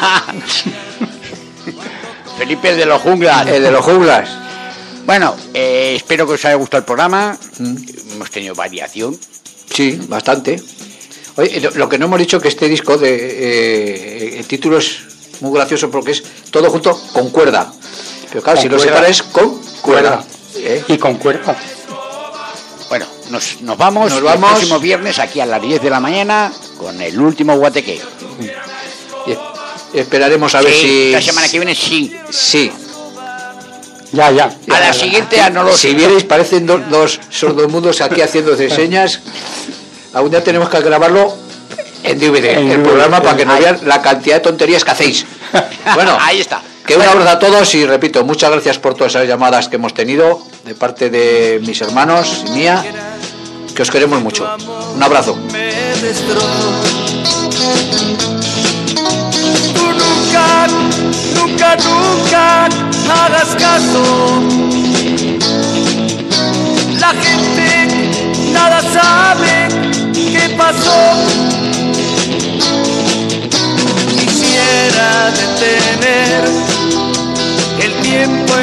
Felipe, el de los junglas. El de los junglas. Bueno, espero que os haya gustado el programa. Hemos tenido variación. Sí, bastante. Oye, lo que no hemos dicho que este disco el título es muy gracioso porque es todo junto con cuerda. Pero claro, Con si lo cuerda. separas con cuerda. Y con cuerda. Bueno, nos vamos el próximo viernes aquí a las 10 de la mañana con el último Guateque. Y esperaremos a ver si... La semana que viene sí. Sí. Ya. A la siguiente ya no lo sé. Si vierais, parecen dos sordomudos aquí haciendo señas. Aún ya tenemos que grabarlo en DVD, el programa, para que nos vean la cantidad de tonterías que hacéis. Bueno, ahí está. Que un abrazo a todos y repito, muchas gracias por todas esas llamadas que hemos tenido de parte de mis hermanos y mía, que os queremos mucho. Un abrazo. Tú nunca hagas caso